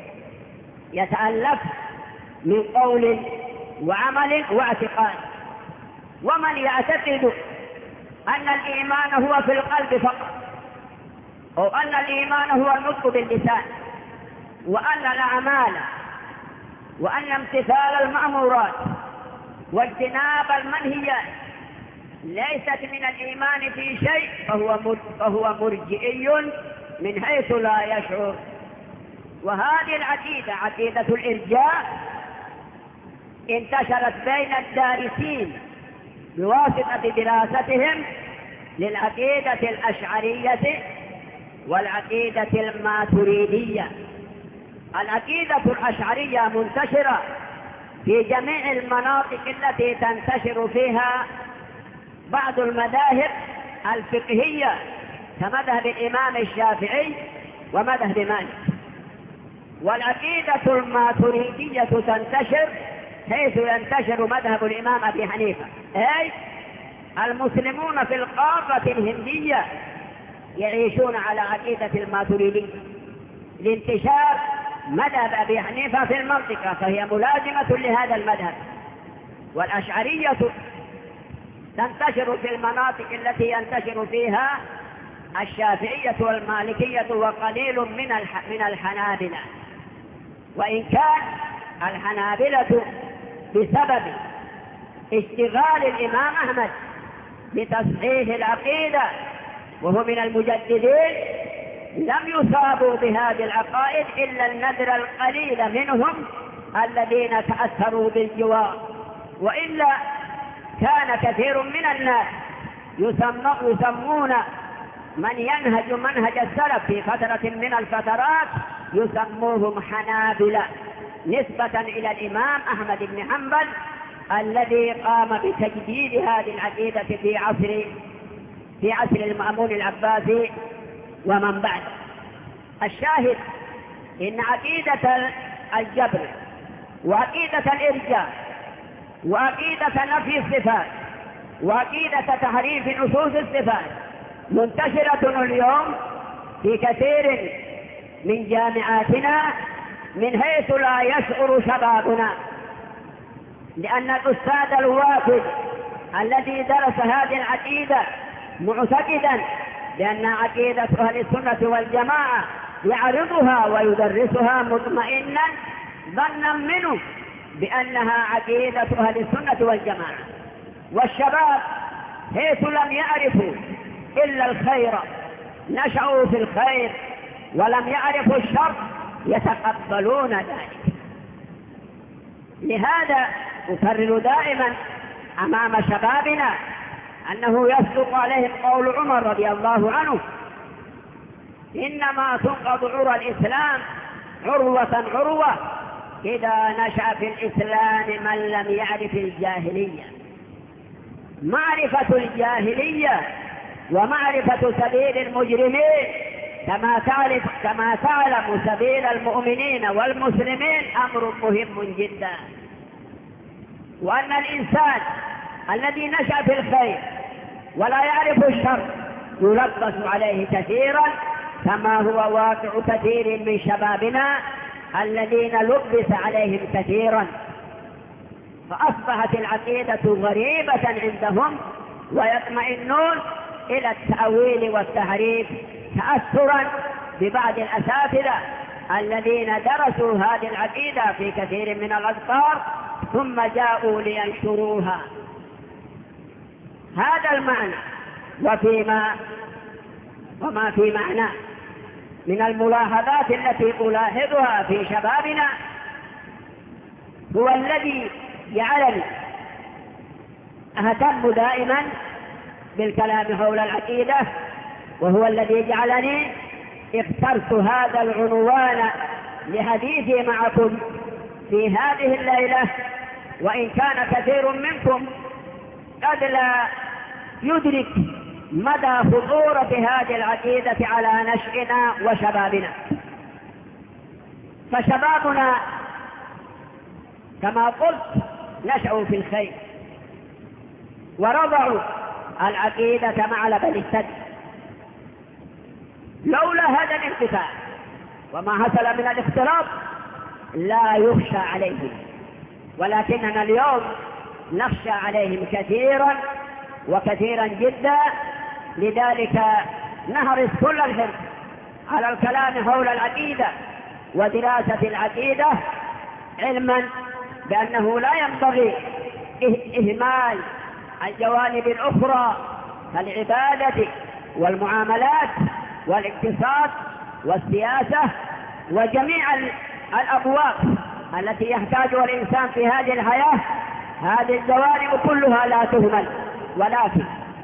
Speaker 3: يتألف من قول وعمل واعتقاد. ومن يعتقد أن الإيمان هو في القلب فقط، أو أن الإيمان هو النطق باللسان، وأن الأعمال وأن امتثال المأمورات واجتناب المنهيات ليست من الإيمان في شيء فهو فهو مرجئي من حيث لا يشعر. وهذه العقيدة عقيدة الإرجاء انتشرت بين الدارسين بواسطة دراستهم للعقيدة الأشعرية والعقيدة الماتريدية. العقيدة الأشعرية منتشرة في جميع المناطق التي تنتشر فيها بعض المذاهب الفقهية كمذهب الإمام الشافعي ومذهب مالك. والعقيدة الماتريدية تنتشر حيث ينتشر مذهب الإمام أبي حنيفة، أي المسلمون في القارة الهندية يعيشون على عقيدة الماتريدية لانتشار مذهب أبي حنيفة في المنطقة، فهي ملازمة لهذا المذهب. والأشعرية تنتشر في المناطق التي ينتشر فيها الشافعية والمالكية وقليل من من الحنابلة. وإن كان الحنابلة بسبب اشتغال الإمام أحمد بتصحيح العقيدة وهو من المجددين لم يصابوا بهذه العقائد إلا النذر القليل منهم الذين تأثروا بالجوار، وإلا كان كثير من الناس يسمون من ينهج منهج السلف في فترة من الفترات يسموهم حنابلة نسبة إلى الإمام أحمد بن حنبل الذي قام بتجديد هذه العقيدة في عصر في عصر المأمون العباسي ومن بعد. الشاهد إن عقيدة الجبر وعقيدة الإرجاء وعقيدة نفي الصفات وعقيدة تحريف نصوص الصفات منتشرة اليوم في كثير من جامعاتنا من حيث لا يشعر شبابنا، لأن الأستاذ الوافد الذي درس هذه العقيدة معتقدا بأن عقيدة أهل السنة والجماعة يعرضها ويدرسها مطمئنا ظنا منه بأنها عقيدة أهل السنة والجماعة. والشباب حيث لم يعرفوا إلا الخير نشأوا في الخير ولم يعرفوا الشر يتقبلون ذلك. لهذا أكرر دائما أمام شبابنا أنه يصدق عليهم قول عمر رضي الله عنه إنما تنقض عرى الإسلام عروة عروة إذا نشأ في الإسلام من لم يعرف الجاهلية. معرفة الجاهلية ومعرفة سبيل المجرمين كما تعرف كما تعلم سبيل المؤمنين والمسلمين أمر مهم جدا. وأن الإنسان الذي نشأ في الخير ولا يعرف الشر يلبس عليه كثيرا، كما هو واقع كثير من شبابنا الذين لبس عليهم كثيرا، فأصبحت العقيدة غريبة عندهم ويطمئنون إلى التأويل والتحريف تأثرا ببعض الأساتذة الذين درسوا هذه العقيدة في كثير من الأذكار ثم جاءوا لينشروها. هذا المعنى وفيما وما في معنى من الملاحظات التي ألاحظها في شبابنا هو الذي جعلني أهتم دائما بالكلام حول العقيدة، وهو الذي جعلني اخترت هذا العنوان لحديثي معكم في هذه الليلة، وإن كان كثير منكم قد لا يدرك مدى خطورة هذه العقيدة على نشئنا وشبابنا. فشبابنا كما قلت نشأوا في الخير ورضعوا العقيدة مع لبن الثدي. لولا هذا الانفتاح وما حصل من الاختلاط لا يخشى عليهم، ولكننا اليوم نخشى عليهم كثيرا وكثيرا جدا. لذلك نحرص كل الحرص على الكلام حول العقيدة ودراسة العقيدة، علما بأنه لا ينبغي إهمال الجوانب الأخرى كالعبادة والمعاملات والاقتصاد والسياسة وجميع الأبواب التي يحتاجها الإنسان في هذه الحياة. هذه الجوانب كلها لا تهمل، ولكن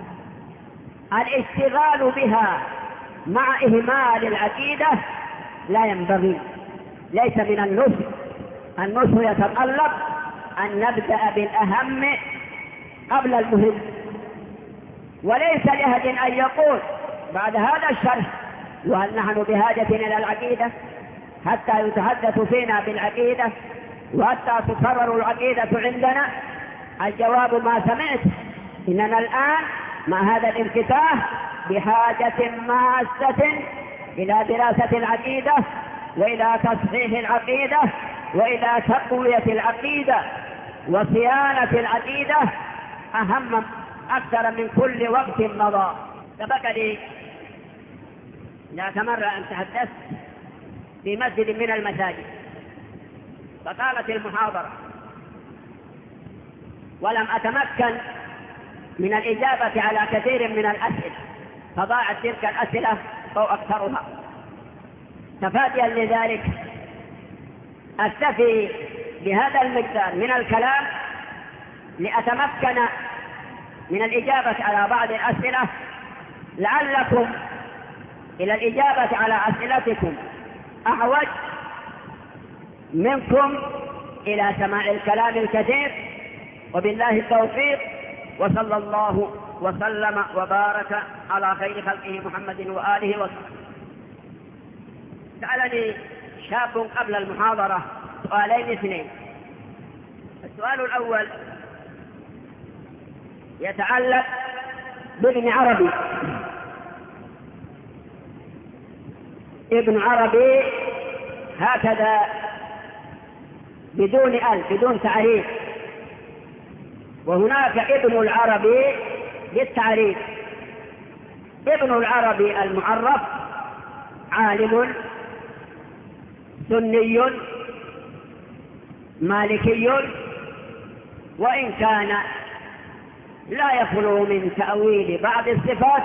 Speaker 3: الاشتغال بها مع إهمال العقيدة لا ينبغي، ليس من النصح. النصح يتطلب أن نبدأ بالأهم قبل المهم، وليس لأحد أن يقول بعد هذا الشرح وهل نحن بحاجة إلى العقيدة حتى يتحدث فينا بالعقيدة وحتى تقرر العقيدة عندنا. الجواب ما سمعت، إننا الآن مع هذا الانفتاح بحاجة ماسة إلى دراسة العقيدة وإلى تصحيح العقيدة وإلى تقوية العقيدة وصيانة العقيدة أهم أكثر من كل وقت مضى. سبق لي ذات مرة أن تحدثت في مسجد من المساجد فقالت المحاضرة ولم أتمكن من الإجابة على كثير من الأسئلة، فضاعت تلك الأسئلة أو أكثرها. تفاديا لذلك أكتفي بهذا المقدار من الكلام لأتمكن من الإجابة على بعض الأسئلة، لعلكم إلى الإجابة على أسئلتكم أعوج منكم إلى سماع الكلام الكثير. وبالله التوفيق، وصلى الله وسلم وبارك على خير خلقه محمد وآله وصحبه. سألني شاب قبل المحاضرة سؤالين اثنين. السؤال الأول يتعلق بابن عربي. ابن عربي هكذا بدون أل بدون تعريف، وهناك ابن العربي بالتعريف. ابن العربي المعرف عالم سني مالكي، وإن كان لا يخلو من تأويل بعض الصفات،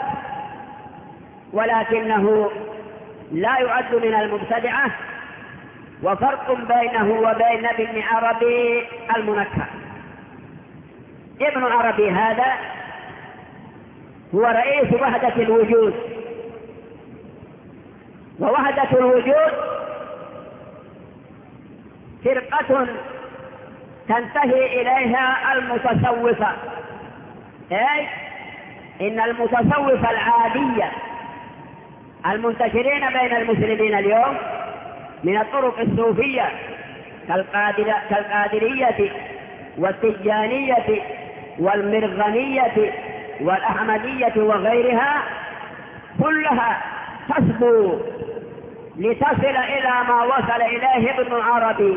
Speaker 3: ولكنه لا يعد من المبتدعة، وفرق بينه وبين ابن عربي المنكر. ابن عربي هذا هو رئيس وحدة الوجود، ووحدة الوجود فرقة تنتهي إليها المتصوفة، أي إن المتصوفة العادية المنتشرين بين المسلمين اليوم من الطرق الصوفية كالقادرية والتجانية والمرغنية والأحمدية وغيرها كلها تصبو لتصل إلى ما وصل إليه ابن عربي.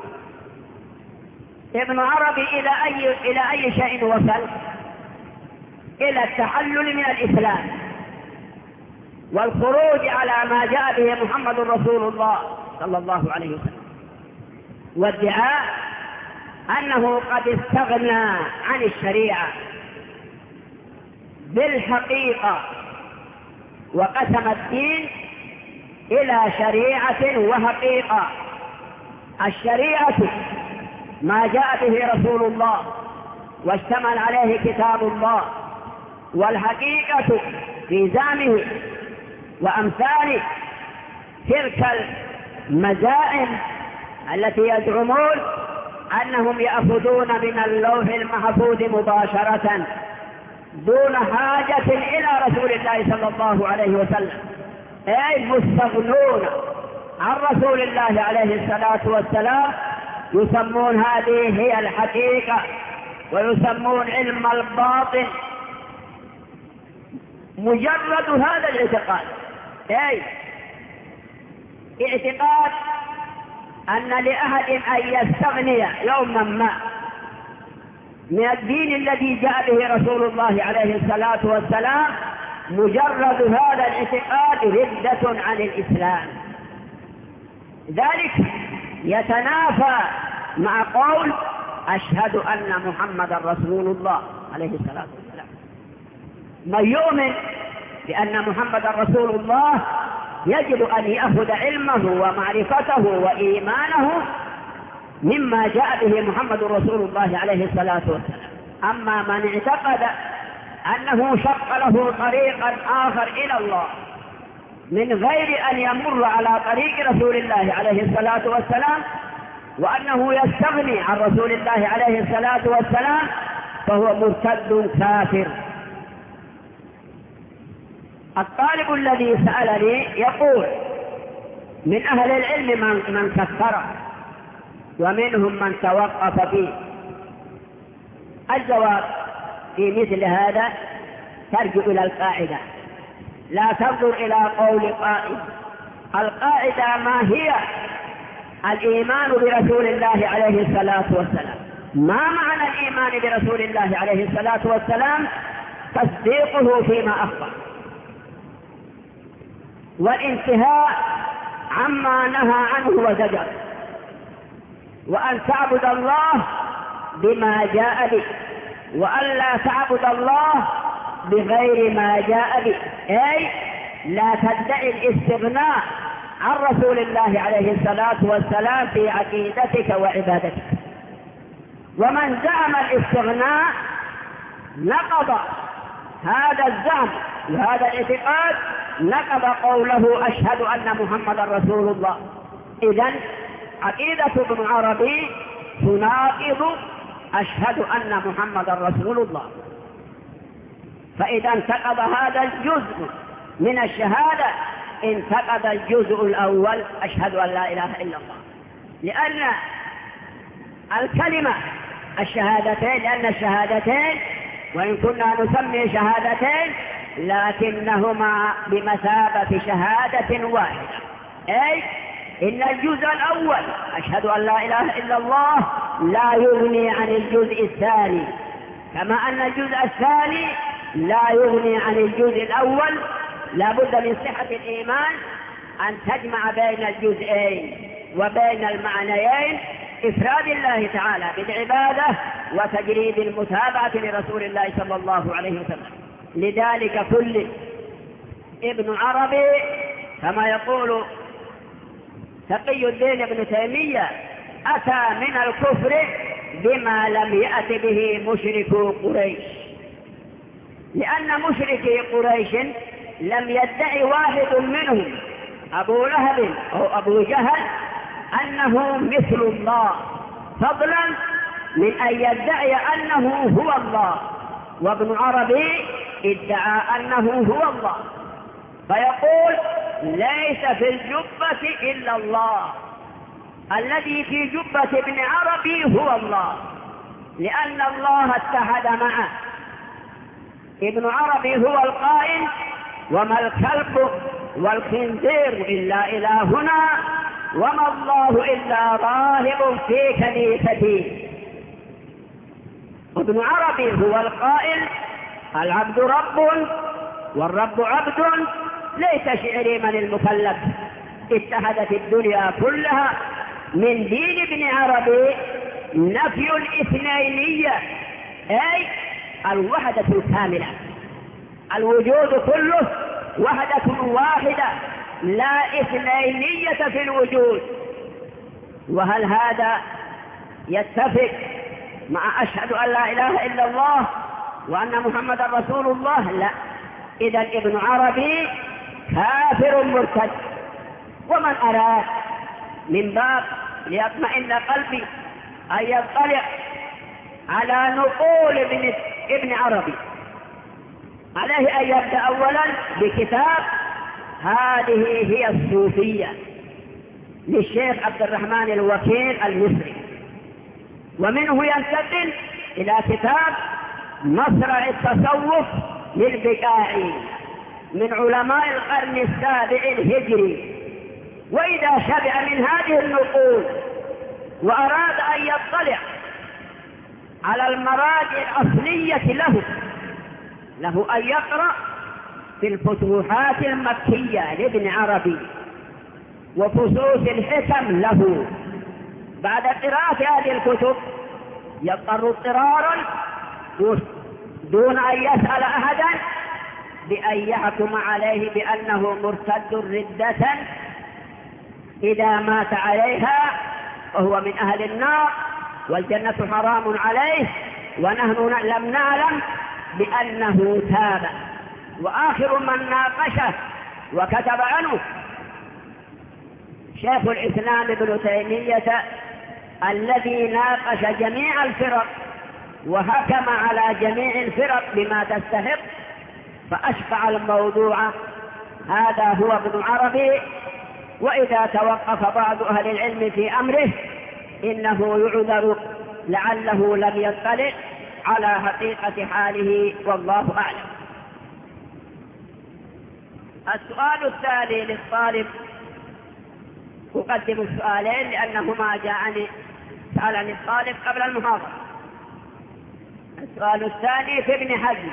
Speaker 3: ابن عربي إلى أي, إلى أي شيء وصل؟ إلى التحلل من الإسلام والخروج على ما جاء به محمد رسول الله صلى الله عليه وسلم، وادعاء أنه قد استغنى عن الشريعة بالحقيقة، وقسم الدين إلى شريعة وحقيقة. الشريعة ما جاء به رسول الله واشتمل عليه كتاب الله، والحقيقة في زعمه وأمثاله تلك المزائم التي يزعمون أنهم يأخذون من اللوح المحفوظ مباشرة دون حاجة إلى رسول الله صلى الله عليه وسلم، أي مستغنون عن رسول الله عليه الصلاة والسلام. يسمون هذه هي الحقيقة، ويسمون علم الباطن مجرد هذا الاعتقاد، أي اعتقاد أن لأحد أن يستغني يوما ما من الدين الذي جاء به رسول الله عليه الصلاة والسلام. مجرد هذا الاعتقاد ردة عن الإسلام، ذلك يتنافى مع قول أشهد أن محمد رسول الله عليه الصلاة والسلام. من يؤمن بأن محمد رسول الله يجب أن يأخذ علمه ومعرفته وإيمانه مما جاء به محمد رسول الله عليه الصلاة والسلام. أما من اعتقد أنه شق له طريقا آخر إلى الله من غير أن يمر على طريق رسول الله عليه الصلاة والسلام، وأنه يستغني عن رسول الله عليه الصلاة والسلام، فهو مرتد كافر. الطالب الذي سألني يقول من أهل العلم من, من كفر ومنهم من توقف فيه. الجواب في مثل هذا ترجع إلى القاعدة، لا تنظر إلى قول قائل. القاعدة ما هي؟ الإيمان برسول الله عليه الصلاة والسلام. ما معنى الإيمان برسول الله عليه الصلاة والسلام؟ تصديقه فيما أخبر، والانتهاء عما نهى عنه وزجر، وأن تعبد الله بما جاء به، وأن لا تعبد الله بغير ما جاء به، أي لا تدعي الاستغناء عن رسول الله عليه الصلاة والسلام في عقيدتك وعبادتك. ومن زعم الاستغناء نقض هذا الزعم وهذا الاعتقاد، نقض قوله أشهد أن محمد رسول الله. إذن عقيدة ابن عربي تناقض أشهد أن محمد رسول الله. فإذا انتقض هذا الجزء من الشهادة انتقض الجزء الأول أشهد أن لا إله إلا الله، لأن الكلمة الشهادتين، لأن الشهادتين وإن كنا نسمي شهادتين لكنهما بمثابة شهادة واحدة، أي إن الجزء الأول أشهد أن لا إله إلا الله لا يغني عن الجزء الثاني، كما أن الجزء الثاني لا يغني عن الجزء الأول. لا بد من صحة الإيمان أن تجمع بين الجزئين وبين المعنيين، إفراد الله تعالى بالعبادة وتجريد المتابعة لرسول الله صلى الله عليه وسلم. لذلك كل ابن عربي كما يقول تقي الدين ابن تيمية أتى من الكفر بما لم يأت به مشركو قريش، لأن مشركي قريش لم يدعي واحد منهم أبو لهب أو أبو جهل أنه مثل الله، فضلا من أن يدعي أنه هو الله. وابن عربي ادعى أنه هو الله، فيقول ليس في الجبة إلا الله، الذي في جبة ابن عربي هو الله، لأن الله اتحد معه. ابن عربي هو القائل وما الكلب والخنزير إلا إلهنا وما الله إلا راهب في كنيستي. ابن عربي هو القائل العبد رب والرب عبد، ليس شعري من المكلف. اتحدت الدنيا كلها من دين ابن عربي نفي الاثنينية، أي الوحدة الكاملة، الوجود كله وحدة واحدة لا اثنينية في الوجود. وهل هذا يتفق مع أشهد أن لا إله إلا الله وأن محمد رسول الله؟ لا. إذن ابن عربي كافر مرتد. ومن أراد من باب ليطمئن قلبي أن يطلع على نقول ابن, ابن عربي، عليه أن يبدأ أولا بكتاب هذه هي الصوفية للشيخ عبد الرحمن الوكيل المصري، ومنه ينتقل إلى كتاب مصرع التصوف للبكائي من علماء القرن السابع الهجري. وإذا شبع من هذه النقول وأراد أن يطلع على المراجع الأصلية له له أن يقرأ في الفتوحات المكية لابن عربي وفصوص الحكم له. بعد قراءة هذه الكتب يضطر اضطرارا دون أن يسأل أحدا بأن يحكم عليه بأنه مرتد ردة إذا مات عليها وهو من أهل النار والجنة حرام عليه، ونحن لم نعلم بأنه تاب. وآخر من ناقشه وكتب عنه شيخ الإسلام ابن تيمية، الذي ناقش جميع الفرق وحكم على جميع الفرق بما تستحق فأشبع الموضوع. هذا هو ابن عربي. وإذا توقف بعض أهل العلم في أمره إنه يعذر لعله لم يطلع على حقيقة حاله، والله أعلم. السؤال الثاني للطالب، أقدم السؤالين لأنهما جاءني سألني الطالب قبل المحاضرة. السؤال الثاني في ابن حزم،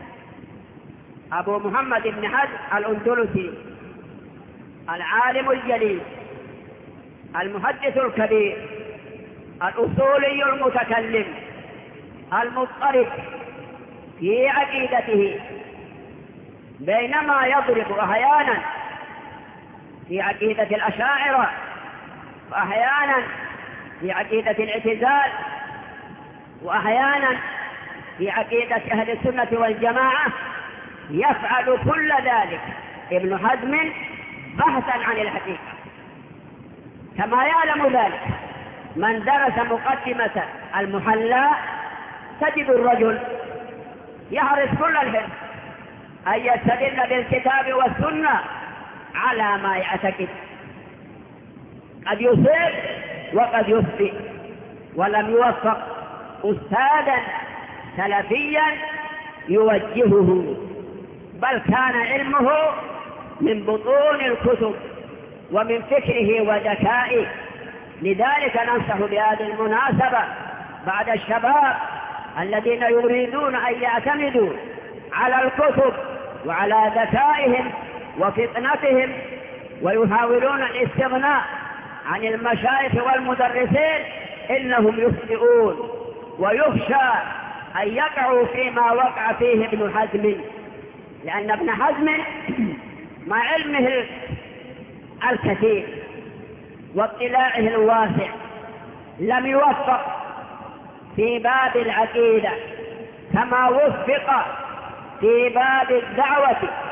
Speaker 3: أبو محمد بن حزم الأندلسي العالم الجليل المحدث الكبير الأصولي المتكلم المضطرب في عقيدته، بينما يضرب أحيانا في عقيدة الأشاعرة وأحيانا في عقيدة الاعتزال وأحيانا في عقيدة أهل السنة والجماعة، يفعل كل ذلك ابن حزم بحثا عن الحقيقة، كما يعلم ذلك من درس مقدمة المحلى. تجد الرجل يحرص كل الحرص أن يستدل بالكتاب والسنة على ما يعتقد، قد يصيب وقد يخطئ، ولم يوفق أستاذا سلفيا يوجهه، بل كان علمه من بطون الكتب ومن فكره وذكائه. لذلك ننصح بهذه المناسبة بعد الشباب الذين يريدون أن يعتمدوا على الكتب وعلى ذكائهم وفطنتهم ويحاولون الاستغناء عن المشايخ والمدرسين، إنهم يخطئون، ويخشى أن يقعوا فيما وقع فيه ابن حزم، لأن ابن حزم مع علمه الكثير واطلاعه الواسع لم يوفق في باب العقيدة كما وفق في باب الدعوة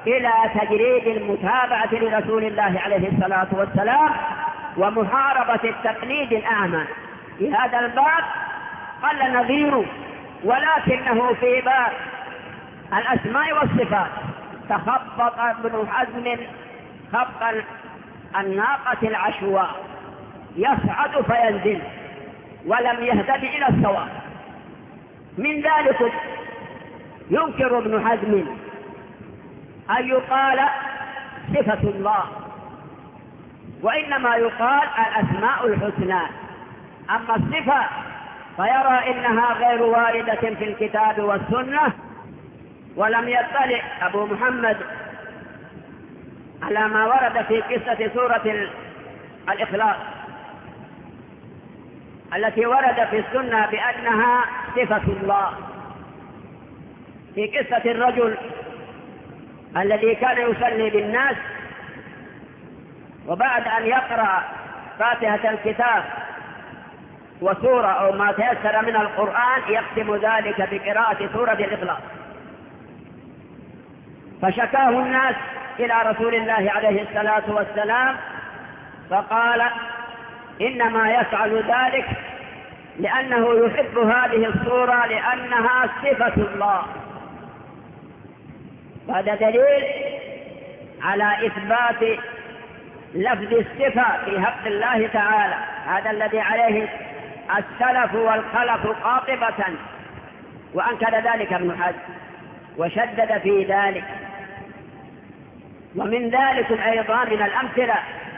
Speaker 3: إلى تجريد المتابعة لرسول الله عليه الصلاة والسلام ومحاربة التقليد الأعمى. في هذا الباب قل نظيره، ولكنه في باب الأسماء والصفات تخبط ابن حزم خبط الناقة العشواء، يصعد فينزل ولم يهتد إلى الصواب. من ذلك ينكر ابن حزم أن يقال صفة الله، وإنما يقال الأسماء الحسنى. أما الصفة فيرى إنها غير واردة في الكتاب والسنة، ولم يطلع أبو محمد على ما ورد في قصة سورة الإخلاص التي ورد في السنة بأنها صفة الله. في قصة الرجل الذي كان يصلي بالناس، وبعد أن يقرأ فاتحة الكتاب وسورة أو ما تيسر من القرآن يختم ذلك بقراءة سورة الإخلاص، فشكاه الناس إلى رسول الله عليه الصلاة والسلام، فقال إنما يفعل ذلك لأنه يحب هذه السورة لأنها صفة الله. هذا دليل على إثبات لفظ الصفة في حق الله تعالى، هذا الذي عليه السلف والخلف قاطبة، وأنكر ذلك ابن حزم وشدد في ذلك. ومن ذلك أيضا من الأمثلة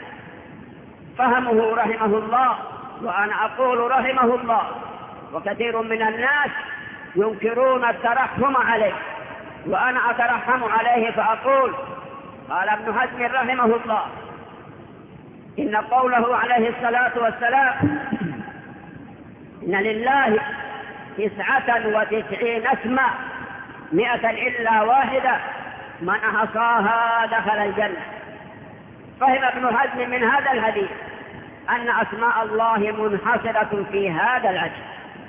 Speaker 3: فهمه رحمه الله، وأنا أقول رحمه الله، وكثير من الناس ينكرون الترحم عليه، وأنا أترحم عليه فأقول قال ابن حزم رحمه الله إن قوله عليه الصلاة والسلام إن لله تسعة وتسعين اسما مئة إلا واحدة من أحصاها دخل الجنة. فهم ابن حزم من هذا الحديث أن أسماء الله منحصرة في هذا العجل،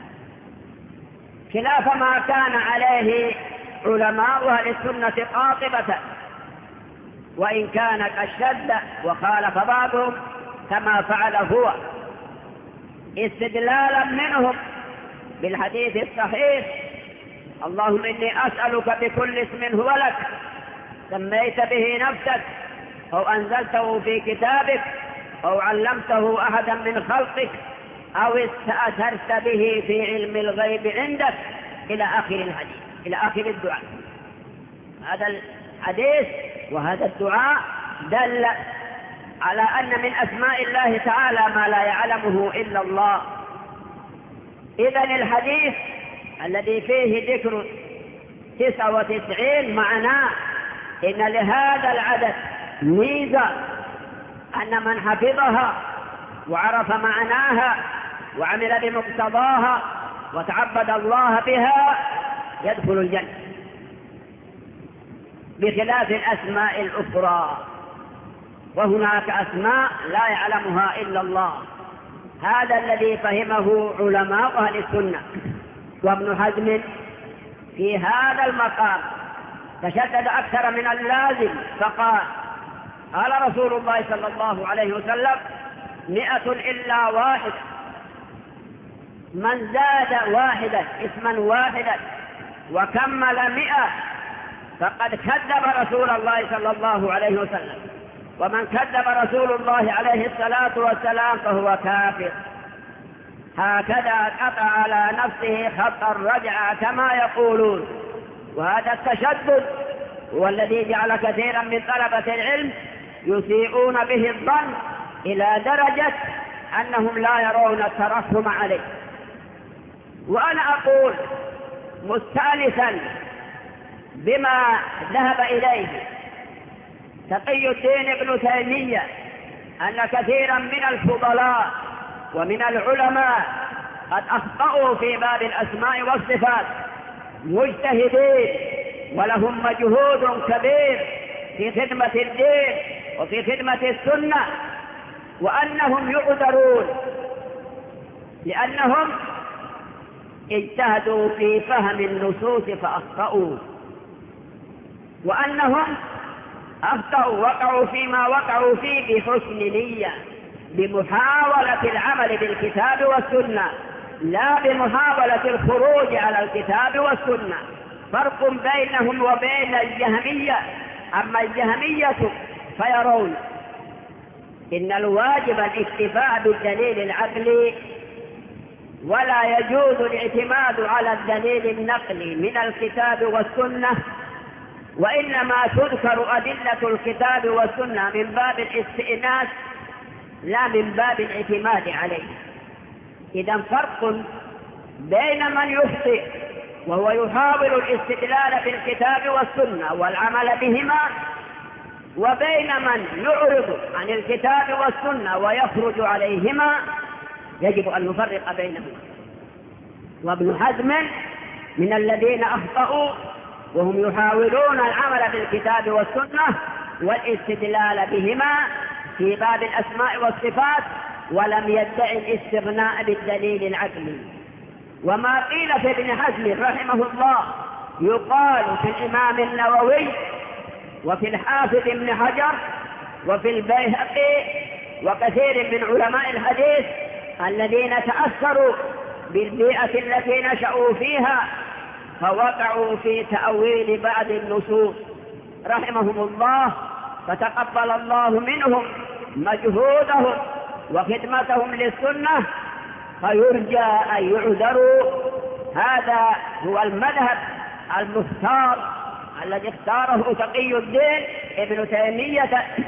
Speaker 3: خلاف ما كان عليه علماء أهل السنة قاطبة، وإن كان قد شد وخالف بعضهم كما فعل هو، استدلالا منهم بالحديث الصحيح اللهم إني أسألك بكل اسم هو لك سميت به نفسك أو أنزلته في كتابك أو علمته أحدا من خلقك أو استأثرت به في علم الغيب عندك إلى آخر الحديث، إلى آخر الدعاء. هذا الحديث وهذا الدعاء دل على أن من أسماء الله تعالى ما لا يعلمه إلا الله. إذن الحديث الذي فيه ذكر تسعة وتسعين معناه إن لهذا العدد ميزة، أن من حفظها وعرف معناها وعمل بمقتضاها وتعبد الله بها يدخل الجنة، بخلاف الأسماء الأخرى، وهناك أسماء لا يعلمها إلا الله. هذا الذي فهمه علماء أهل السنة. وابن حزم في هذا المقام تشدد أكثر من اللازم، فقال قال رسول الله صلى الله عليه وسلم مئة إلا واحد، من زاد واحدا اسما واحدا وكمل مئة فقد كذب رسول الله صلى الله عليه وسلم، ومن كذب رسول الله عليه الصلاة والسلام فهو كافر. هكذا قطع على نفسه خط الرجعة كما يقولون. وهذا التشدد هو الذي جعل كثيرا من طلبة العلم يسيئون به الظن إلى درجة أنهم لا يرون الترحم عليه. وأنا أقول مستأنسا بما ذهب إليه تقي الدين ابن تيمية أن كثيرا من الفضلاء ومن العلماء قد أخطأوا في باب الأسماء والصفات، مجتهدين ولهم مجهود كبير في خدمة الدين وفي خدمة السنة، وأنهم يعذرون لأنهم اجتهدوا في فهم النصوص فأخطأوا، وأنهم أخطأوا وقعوا فيما وقعوا فيه بحسن نية، بمحاولة العمل بالكتاب والسنة، لا بمحاولة الخروج على الكتاب والسنة. فرق بينهم وبين الجهمية. أما الجهمية فيرون إن الواجب الاكتفاء بالدليل العقلي، ولا يجوز الاعتماد على الدليل النقلي من الكتاب والسنة، وإنما تذكر أدلة الكتاب والسنة من باب الاستئناس لا من باب الاعتماد عليه. إذن فرق بين من يخطئ وهو يحاول الاستدلال بالكتاب والسنة والعمل بهما، وبين من يعرض عن الكتاب والسنة ويخرج عليهما. يجب أن نفرق بينهما. وابن حزم من الذين أخطأوا وهم يحاولون العمل بالكتاب والسنة والاستدلال بهما في باب الأسماء والصفات، ولم يدعي الاستغناء بالدليل العقلي. وما قيل في ابن حزم رحمه الله يقال في الإمام النووي وفي الحافظ ابن حجر وفي البيهقي وكثير من علماء الحديث الذين تأثروا بالبيئة التي نشأوا فيها فوقعوا في تأويل بعض النصوص رحمهم الله، فتقبل الله منهم مجهودهم وخدمتهم للسنة، فيرجى أن يعذروا. هذا هو المذهب المختار الذي اختاره تقي الدين ابن تيمية،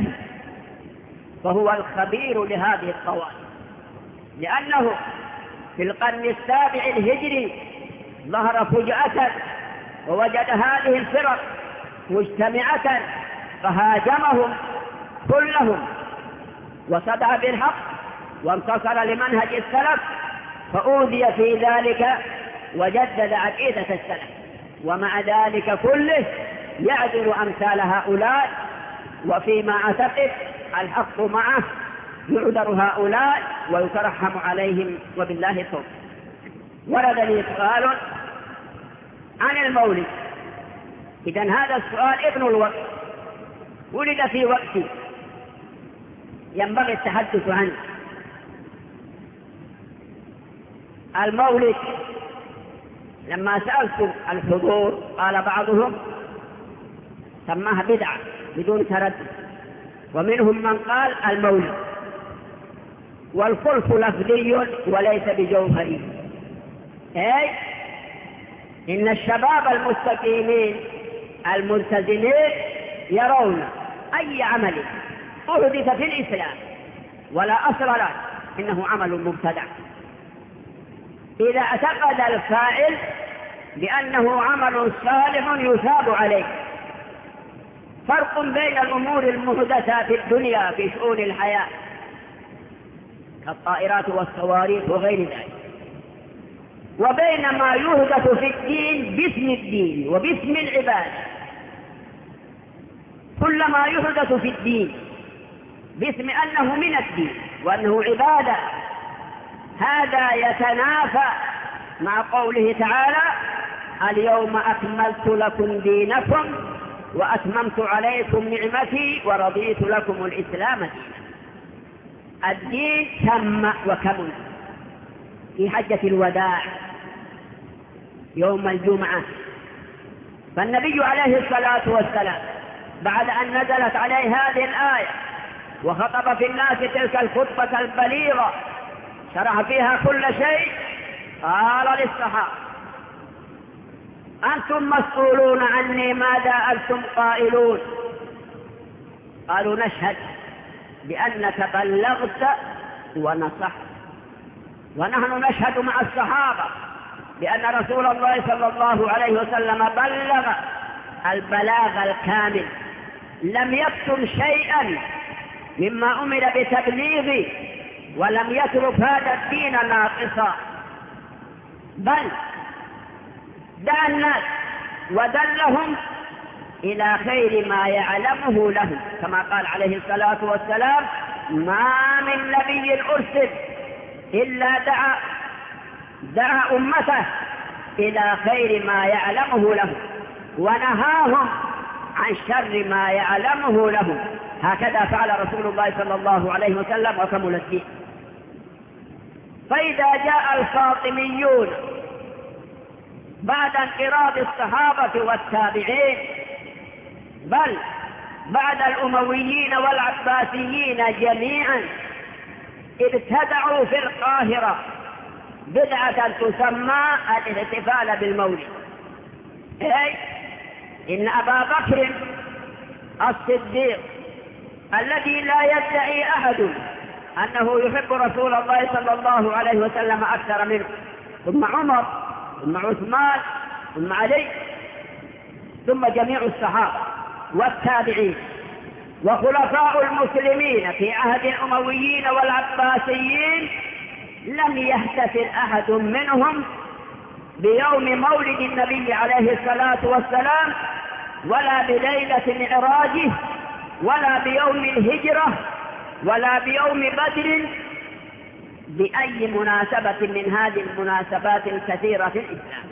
Speaker 3: فهو الخبير لهذه الطوائف، لأنه في القرن السابع الهجري ظهر فجأة ووجد هذه الفرق مجتمعة فهاجمهم كلهم وصدع بالحق وانتصر لمنهج السلف، فأوذي في ذلك وجدد عقيدة السلف. ومع ذلك كله يعذر أمثال هؤلاء، وفيما أعتقد الحق معه يعذر هؤلاء ويترحم عليهم وبالله التوفيق. ورد لي سؤال عن المولد. إذن هذا السؤال ابن الوقت، ولد في وقت ينبغي التحدث عنه. المولد لما سألت الحضور قال بعضهم سماها بدعة بدون تردد، ومنهم من قال المولد، والخلف لفظي وليس بجوهري. أي إن الشباب المستقيمين الملتزمين يرون أي عمل أحدث في الإسلام ولا أصل له إنه عمل مبتدع، إذا اعتقد الفاعل بأنه عمل صالح يثاب عليه. فرق بين الأمور المحدثة في الدنيا في شؤون الحياة كالطائرات والصواريخ وغير ذلك، وبين ما يهدف في الدين باسم الدين وباسم العبادة. كل ما يهدف في الدين باسم أنه من الدين وأنه عبادة هذا يتنافى مع قوله تعالى اليوم أكملت لكم دينكم وأتممت عليكم نعمتي ورضيت لكم الإسلام دينا. الدين تم وكمل في حجة الوداع يوم الجمعة، فالنبي عليه الصلاة والسلام بعد أن نزلت عليه هذه الآية وخطب في الناس تلك الخطبة البليغة شرح فيها كل شيء، قال للصحابة أنتم مسؤولون عني ماذا أنتم قائلون؟ قالوا نشهد بأنك بلغت ونصحت. ونحن نشهد مع الصحابة بأن رسول الله صلى الله عليه وسلم بلغ البلاغ الكامل، لم يكتم شيئا مما أمر بتبليغه، ولم يترك هذا الدين ناقصا، بل دعا الناس ودلهم إلى خير ما يعلمه لهم، كما قال عليه الصلاة والسلام ما من نبي أرسل إلا دعا دعا أمته إلى خير ما يعلمه لهم، ونهاهم عن شر ما يعلمه لهم. هكذا فعل رسول الله صلى الله عليه وسلم وكمل الدين. فإذا جاء الفاطميون بعد انقراض الصحابة والتابعين، بل بعد الأمويين والعباسيين جميعا، ابتدعوا في القاهرة بدعة تسمى الاحتفال بالمولد. أي إن أبا بكر الصديق الذي لا يدعي أحد أنه يحب رسول الله صلى الله عليه وسلم أكثر منه، ثم عمر، ثم عثمان، ثم علي، ثم جميع الصحابة والتابعين وخلفاء المسلمين في عهد الأمويين والعباسيين، لم يحتفل أحد منهم بيوم مولد النبي عليه الصلاة والسلام، ولا بليلة معراجه، ولا بيوم الهجرة، ولا بيوم بدر، بأي مناسبة من هذه المناسبات الكثيرة في الإسلام.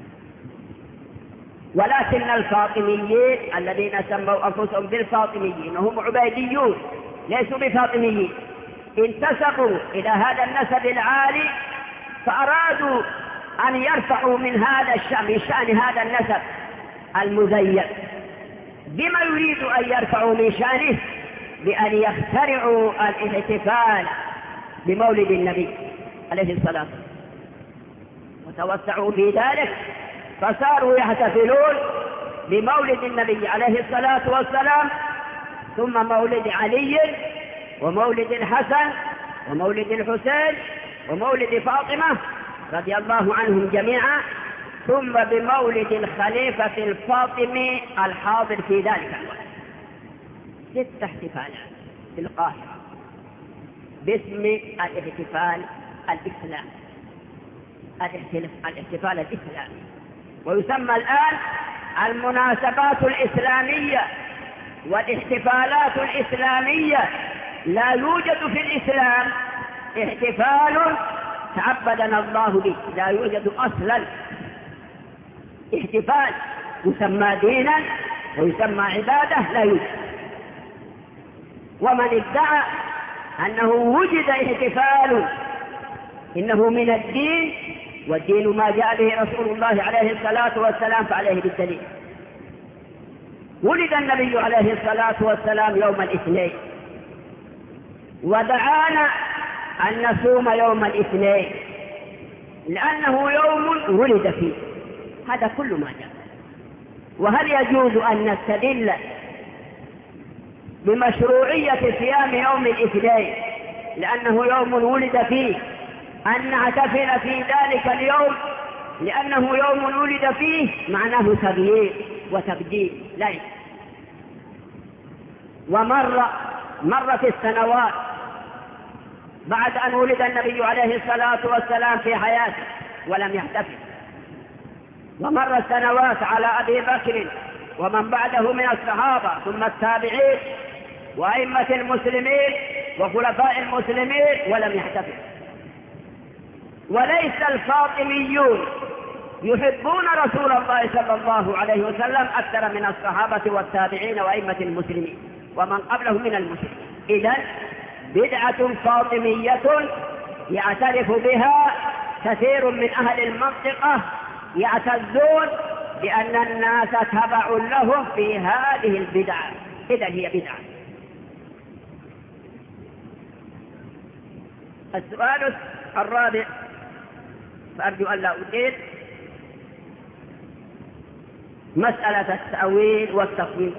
Speaker 3: ولكن الفاطميين الذين سموا أنفسهم بالفاطميين وهم عبيديون ليسوا بفاطميين، انتسبوا إلى هذا النسب العالي، فأرادوا أن يرفعوا من هذا الشأن، من شأن هذا النسب المزين. بما يريد أن يرفعوا من شأنه؟ بأن يخترعوا الاحتفال بمولد النبي عليه الصلاة والسلام، وتوسعوا في ذلك، فصاروا يحتفلون بمولد النبي عليه الصلاة والسلام، ثم مولد علي، ومولد الحسن، ومولد الحسين، ومولد فاطمة رضي الله عنهم جميعا، ثم بمولد الخليفة الفاطمي الحاضر في ذلك الوقت. ست احتفالات في القاهرة باسم الاحتفال الإسلامي، الاحتفال الإسلامي، ويسمى الآن المناسبات الإسلامية والاحتفالات الإسلامية. لا يوجد في الإسلام احتفال تعبدنا الله به، لا يوجد أصلا احتفال يسمى دينا ويسمى عبادة، لا يوجد. ومن ادعى أنه وجد احتفال إنه من الدين، والدين ما جاء به رسول الله عليه الصلاة والسلام فعليه بالدليل. ولد النبي عليه الصلاة والسلام يوم الاثنين، ودعانا أن نصوم يوم الاثنين لأنه يوم ولد فيه. هذا كل ما جاء. وهل يجوز أن نستدل بمشروعية صيام يوم الاثنين لأنه يوم ولد فيه أن نحتفل في ذلك اليوم لأنه يوم ولد فيه؟ معناه تغيير وتبديل، لا يجوز. ومر مرت السنوات بعد أن ولد النبي عليه الصلاة والسلام في حياته ولم يحتفل، ومر السنوات على أبي بكر ومن بعده من الصحابة ثم التابعين وأئمة المسلمين وخلفاء المسلمين ولم يحتفل. وليس الفاطميون يحبون رسول الله صلى الله عليه وسلم أكثر من الصحابة والتابعين وأئمة المسلمين ومن قبلهم من المسلمين. إذن بدعة فاطمية يعترف بها كثير من أهل المنطقة، يعتزون بأن الناس تبع لهم في هذه البدعة. إذن هي بدعة. السؤال الرابع، فأرجو أن لا أطيل، مسألة التأويل والتفويض.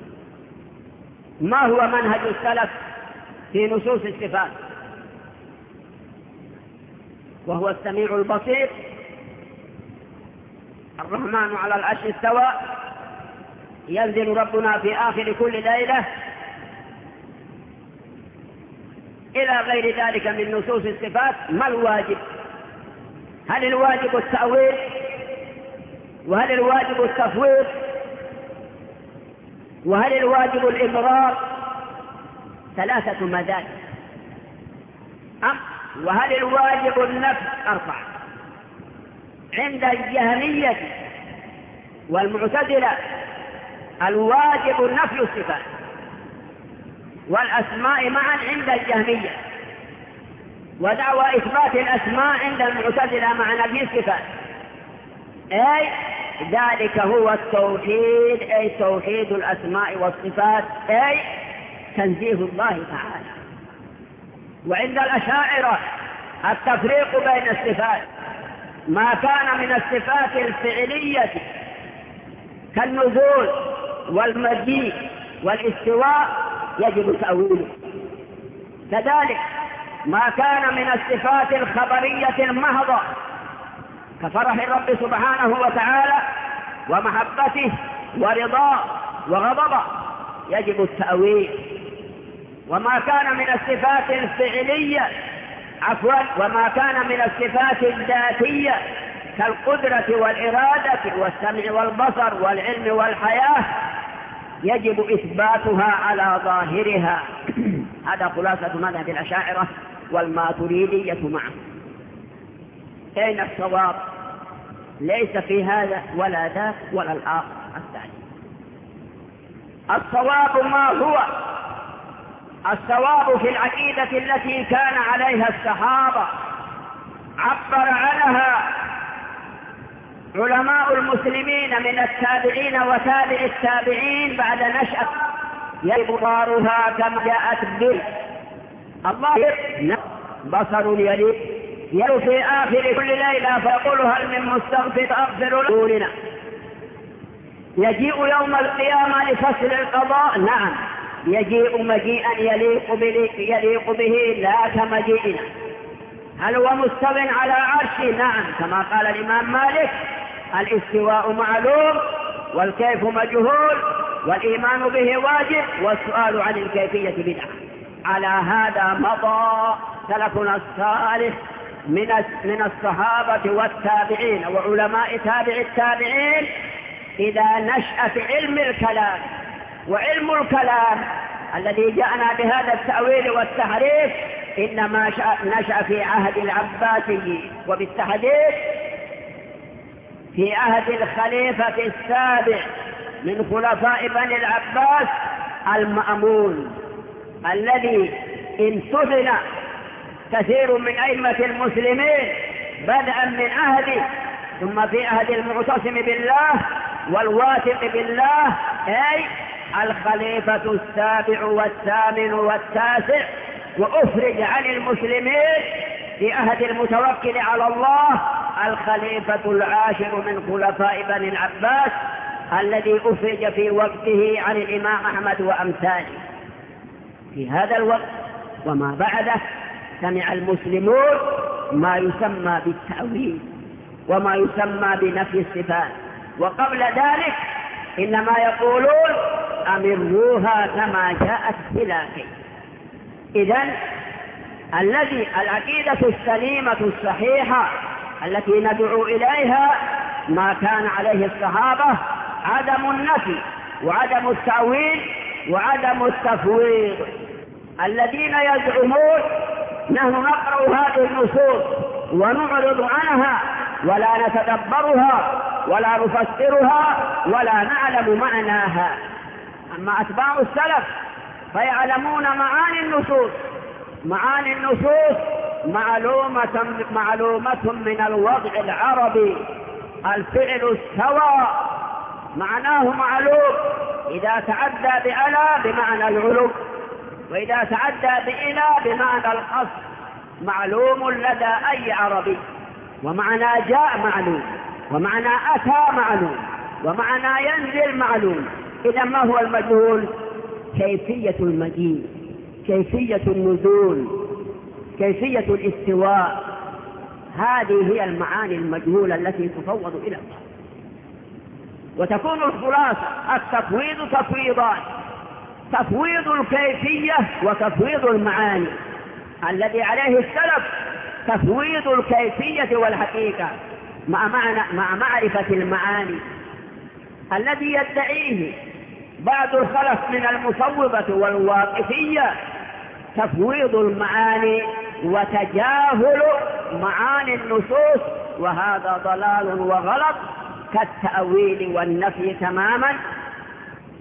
Speaker 3: ما هو منهج السلف في نصوص الصفات؟ وهو السميع البصير، الرحمن على العرش استوى، ينزل ربنا في آخر كل ليلة، إلى غير ذلك من نصوص الصفات. ما الواجب؟ هل الواجب التأويل؟ وهل الواجب التفويض؟ وهل الواجب الإبرار؟ ثلاثة مذاهب. أم وهل الواجب النفي؟ أربعة. عند الجهمية والمعتزلة الواجب نفي الصفات والأسماء معا عند الجهمية، ودعوى إثبات الأسماء عند المعتزلة مع نفي الصفات، أي ذلك هو التوحيد، أي توحيد الأسماء والصفات، أي تنزيه الله تعالى. وعند الأشاعرة التفريق بين الصفات، ما كان من الصفات الفعلية كالنزول والمجيء والاستواء يجب تأويله، كذلك ما كان من الصفات الخبرية المحضة كفرح الرب سبحانه وتعالى ومحبته ورضاه وغضبه يجب التأويل. وما كان من الصفات الفعلية عفوا وما كان من الصفات الذاتية كالقدرة والإرادة والسمع والبصر والعلم والحياة يجب إثباتها على ظاهرها. هذا خلاصة مذهب الأشاعرة والماتريدية معه. أين الصواب؟ ليس في هذا ولا ذاك ولا الآخر الثاني. الصواب ما هو؟ الصواب في العقيدة التي كان عليها الصحابة، عبر عنها علماء المسلمين من التابعين وتابع التابعين بعد نشأة، يبرارها كما جاءت به. الله بصر يلي يلو في آخر كل ليلة فيقول هل من مستغفر أغفر لنا. يجيء يوم القيامة لفصل القضاء، نعم يجيء مجيئا يليق, يليق به لا كمجيئنا. هل هو مستو على عرشه؟ نعم كما قال الإمام مالك الاستواء معلوم والكيف مجهول والإيمان به واجب والسؤال عن الكيفية بدعة. على هذا مضى سلفنا الصالح من من الصحابة والتابعين وعلماء تابع التابعين إذا نشأ علم الكلام. وعلم الكلام الذي جاءنا بهذا التأويل والتحريف إنما نشأ في عهد العباسي، وبالتحديد في عهد الخليفة السابع من خلفاء بني العباس المأمون، الذي امتثل كثير من أئمة المسلمين بدءا من عهده ثم في عهد المعتصم بالله والواثق بالله، أي الخليفة السابع والثامن والتاسع، وأفرج عن المسلمين في عهد المتوكل على الله الخليفة العاشر من خلفاء بني العباس الذي أفرج في وقته عن الإمام أحمد وأمثاله. في هذا الوقت وما بعده سمع المسلمون ما يسمى بالتأويل وما يسمى بنفي الصفات، وقبل ذلك إنما يقولون أمروها كما جاءت بلا كيف. إذن الذي العقيدة السليمة الصحيحة التي ندعو إليها ما كان عليه الصحابة، عدم النفي وعدم التأويل وعدم التفويض. الذين يزعمون نحن نقرأ هذه النصوص ونعرض عنها ولا نتدبرها ولا نفسرها ولا نعلم معناها، أما أتباع السلف فيعلمون معاني النصوص. معاني النصوص معلومة, معلومة من الوضع العربي. الفعل استوى معناه معلوم، إذا تعدى بألا بمعنى العلو، وإذا تعدى بإلى بمعنى القصد، معلوم لدى أي عربي. ومعنى جاء معلوم، ومعنى أتى معلوم، ومعنى ينزل معلوم. إذا ما هو المجهول؟ كيفية المجيء، كيفية النزول، كيفية الاستواء. هذه هي المعاني المجهولة التي تفوض إلى الله. وتكون الخلاصة التفويض تفويضان: تفويض الكيفية وتفويض المعاني. الذي عليه السلف تفويض الكيفية والحقيقة مع, معنى مع معرفة المعاني. الذي يدعيه بعض الخلف من المفوضة والواقفية تفويض المعاني وتجاهل معاني النصوص، وهذا ضلال وغلط كالتأويل والنفي تماما.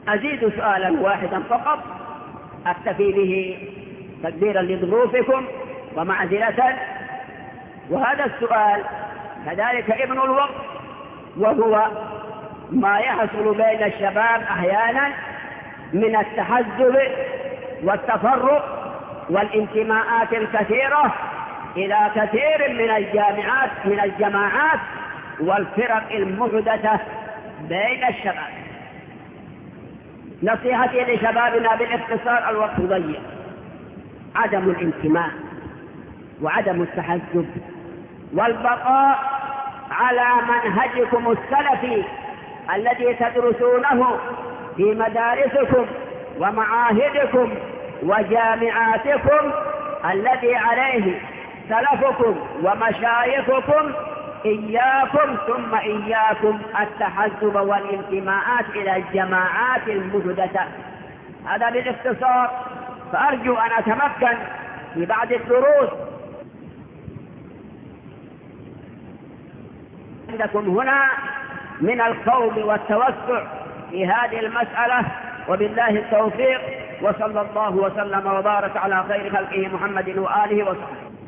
Speaker 2: أزيد سؤالا واحدا فقط أكتفي به تقديرا لظروفكم ومعذرة، وهذا السؤال كذلك ابن الوقت، وهو ما يحصل بين الشباب أحيانا من التحزب والتفرق والانتماءات الكثيرة إلى كثير من الجامعات من الجماعات والفرق المحدثة بين الشباب. نصيحتي لشبابنا بالاختصار، الوقت ضيق، عدم الانتماء وعدم التحزب والبقاء على منهجكم السلفي الذي تدرسونه في مدارسكم ومعاهدكم وجامعاتكم، الذي عليه سلفكم ومشايخكم. إياكم ثم إياكم التحزب والانتماءات إلى الجماعات المحدثة. هذا بالاختصار، فأرجو أن أتمكن في بعض الدروس عندكم هنا من القول والتوسع في هذه المسألة، وبالله التوفيق، وصلى الله وسلم وبارك على خير خلقه محمد وآله وصحبه.